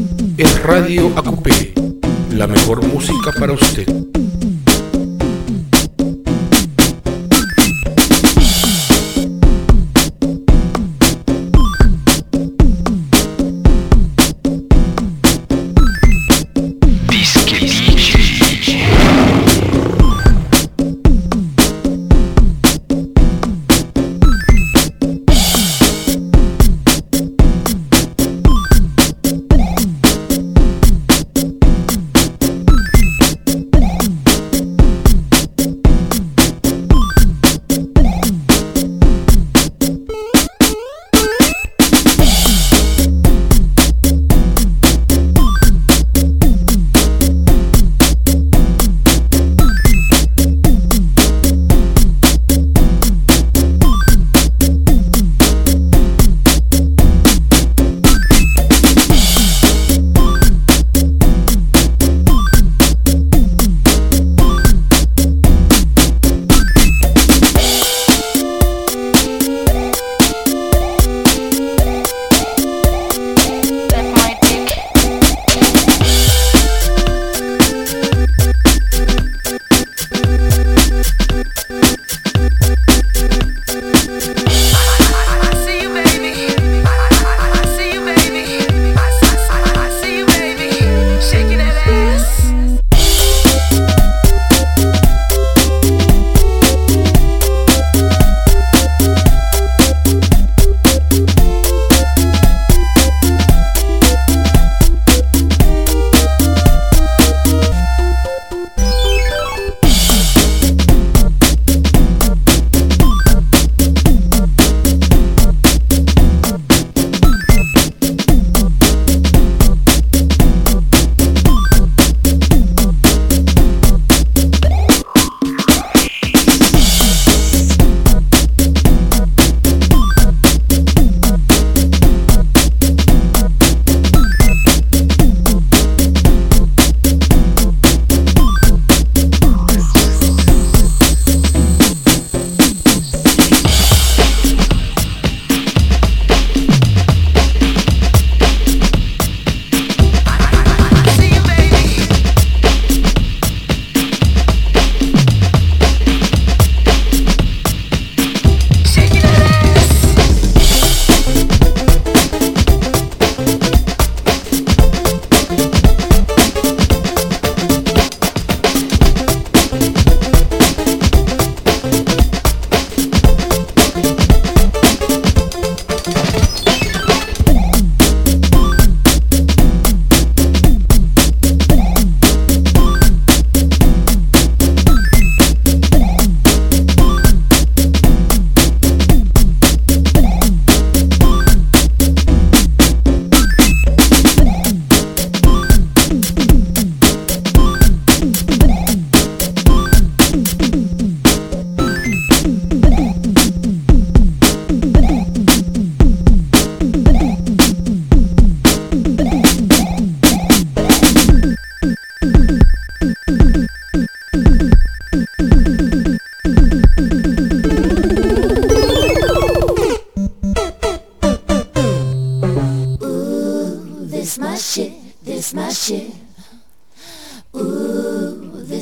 Es Radio A Q P, la mejor música para usted.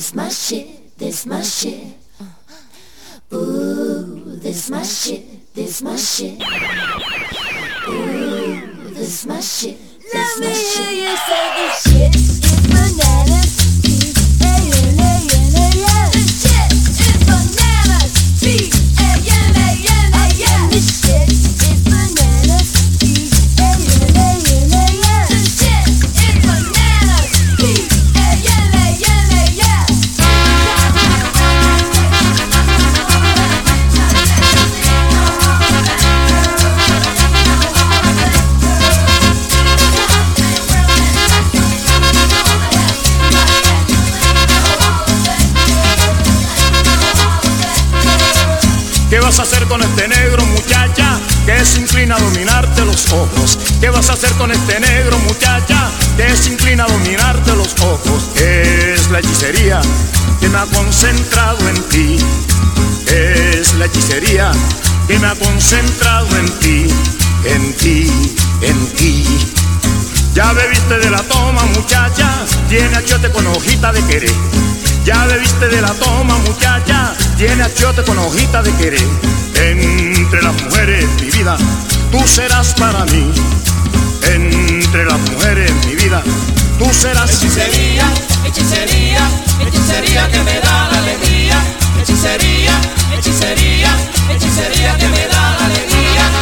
this my shit, this my shit. Ooh, this my shit, this my shit. Ooh, this my shit, this my shit. Let me hear you say this shit is bananas. Hey, yeah, yeah, yeah, yeah. This shit is bananas. B A N A N A N. This shit is bananas. B A N A N A N. This shit is bananas. B A N A N A N. ¿Qué vas a hacer con este negro, muchacha, que se inclina a dominarte los ojos? ¿Qué vas a hacer con este negro, muchacha, que se inclina a dominarte los ojos? Es la hechicería que me ha concentrado en ti. Es la hechicería que me ha concentrado en ti, en ti, en ti. Ya bebiste de la toma, muchacha, tiene achiote con hojita de querer. Ya bebiste de la toma, muchacha, tiene achiote con hojita de querer. Entre las mujeres, mi vida, tú serás para mí. Entre las mujeres, mi vida, tú serás. Hechicería, hechicería, hechicería que me da la alegría. Hechicería, hechicería, hechicería que me da la alegría.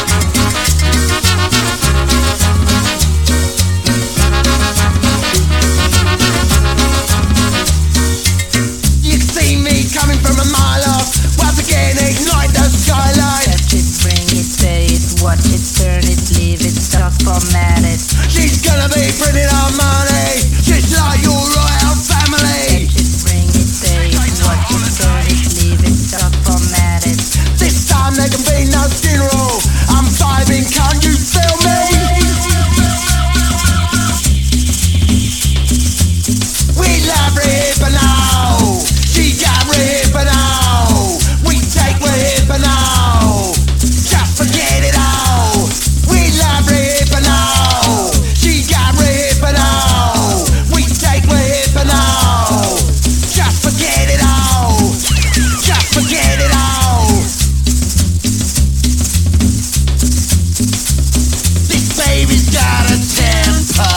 Coming from a mile off, once again ignite the skyline. Touch it, bring it, say it, watch it, turn it, leave it, stop, format it. She's gonna be pretty on money, just like your royal family. Touch it, bring it, say it, watch it, turn it, leave it, stop, format it. This time there can be no funeral, I'm vibing, can't you feel me? We love Ripper now. She got Ripper now. We take Ripper now. Just forget it all. We love Ripper now. She got Ripper now. We take Ripper now. Just forget it all. Just forget it all. This baby's got a temper.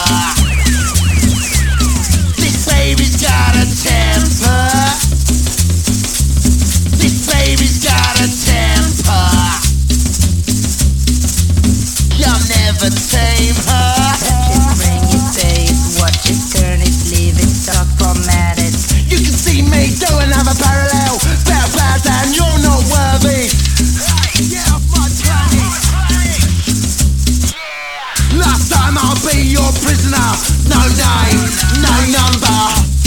This baby's got a temper. This baby's got a temper. You'll never tame her. Touch it, bring it, say it, watch it, turn it, leave it, stop, format it. You can see me do another parallel. Bow, bow down, you're not worthy. Get off my planet. Last time I'll be your prisoner. No name, no number.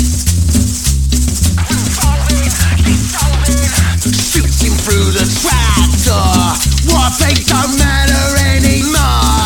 Shoots him through the trapdoor. What they don't matter anymore.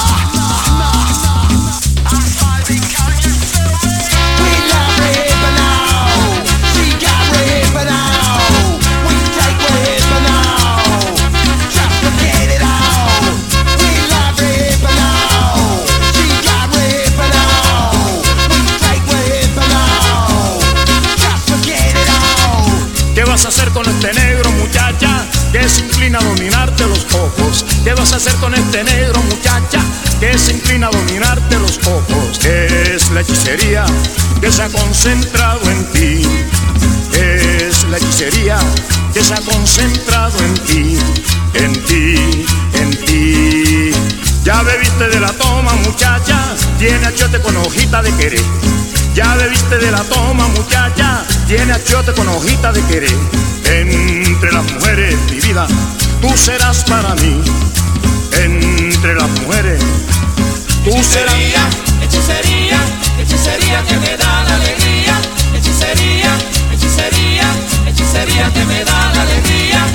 We love Ripper now. She got Ripper now. We take Ripper now. Just forget it all. We love Ripper now. She got Ripper now. We take Ripper now. Just forget it all. ¿Qué vas a hacer con este negro, muchacha, que se inclina a dominarte los ojos? ¿Qué vas a hacer con este negro, muchacha, que se inclina a dominarte los ojos? Es la hechicería que se ha concentrado en ti. Es la hechicería que se ha concentrado en ti, en ti, en ti. Ya bebiste de la toma, muchacha, tiene achiote con hojita de querer. Ya bebiste de la toma, muchacha, tiene achiote con hojita de querer. Entre las mujeres, mi vida, tú serás para mí. Entre las mujeres, tú serás. Hechicería, hechicería, hechicería que me da la alegría. Hechicería, hechicería, hechicería que me da la alegría.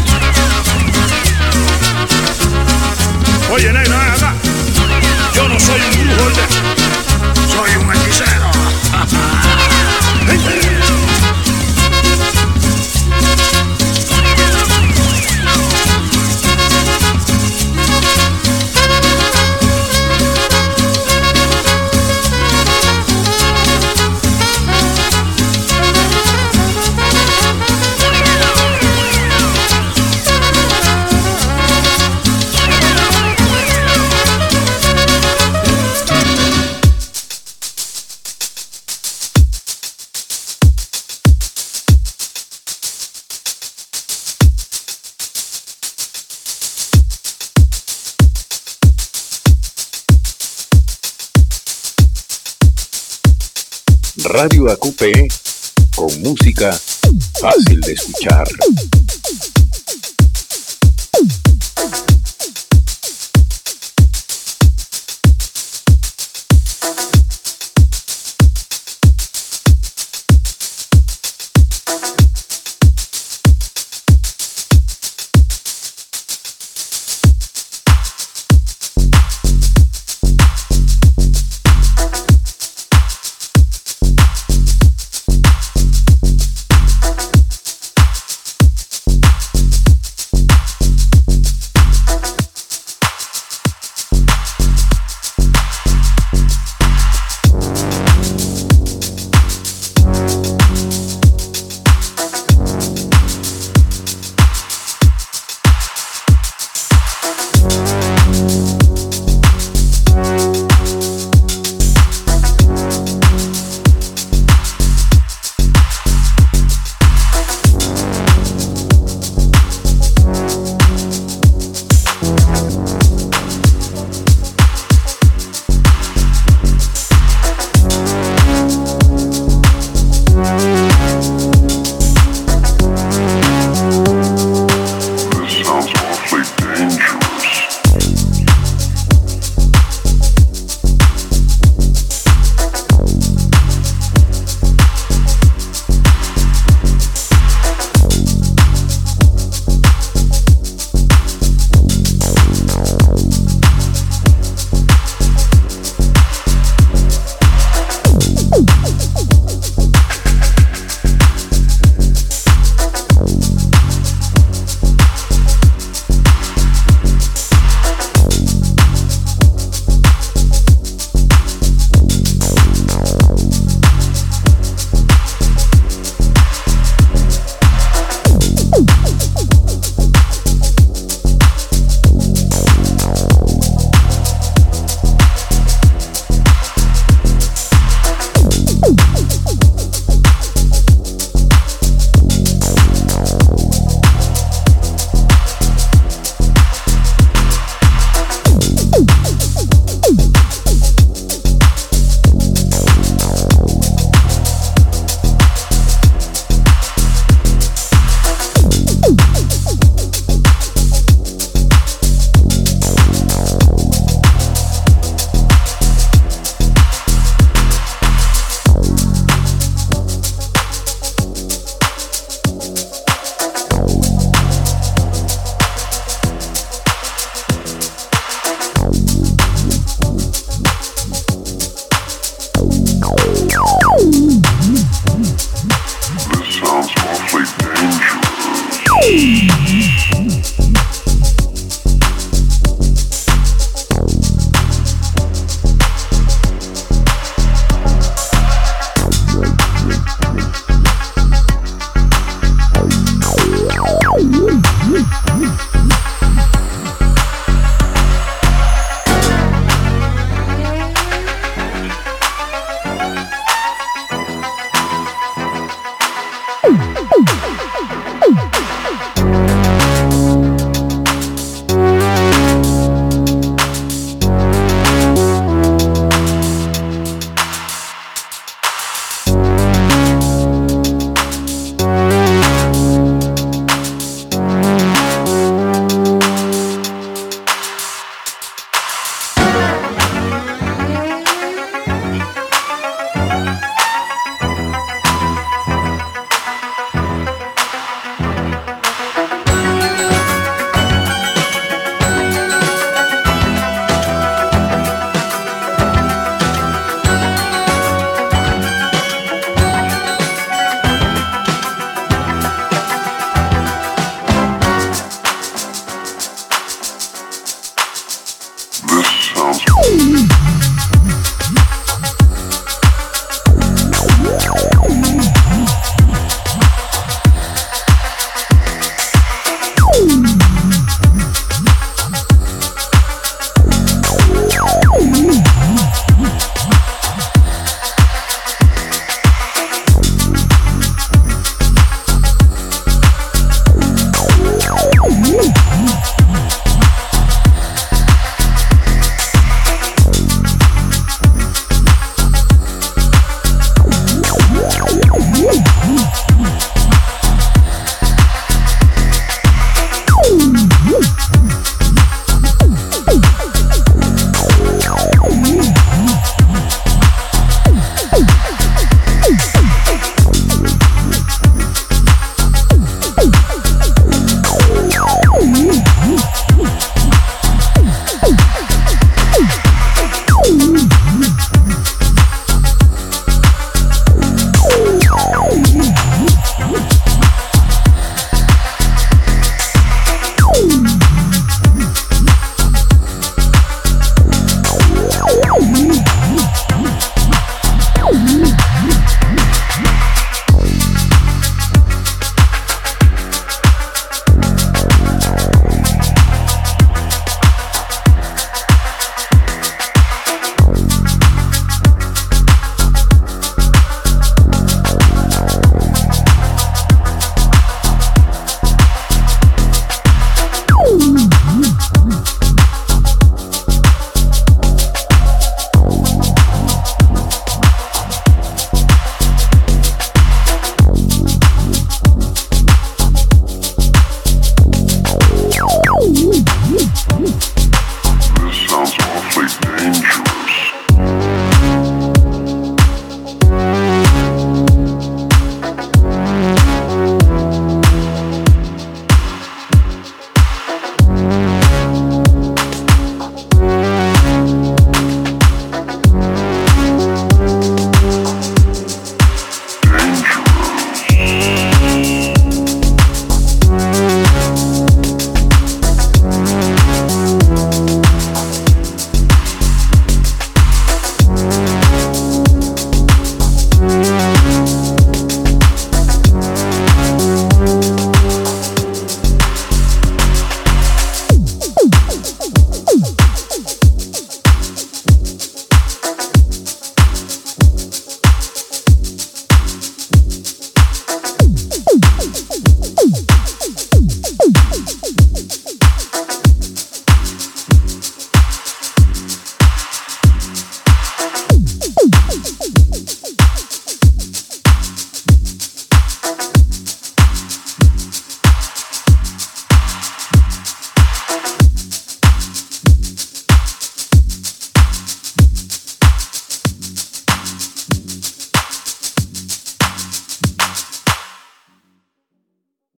Oye, negro, ven acá. Yo no soy un brujo, ¿oíste? Soy un hechicero. Radio A Q P con música fácil de escuchar.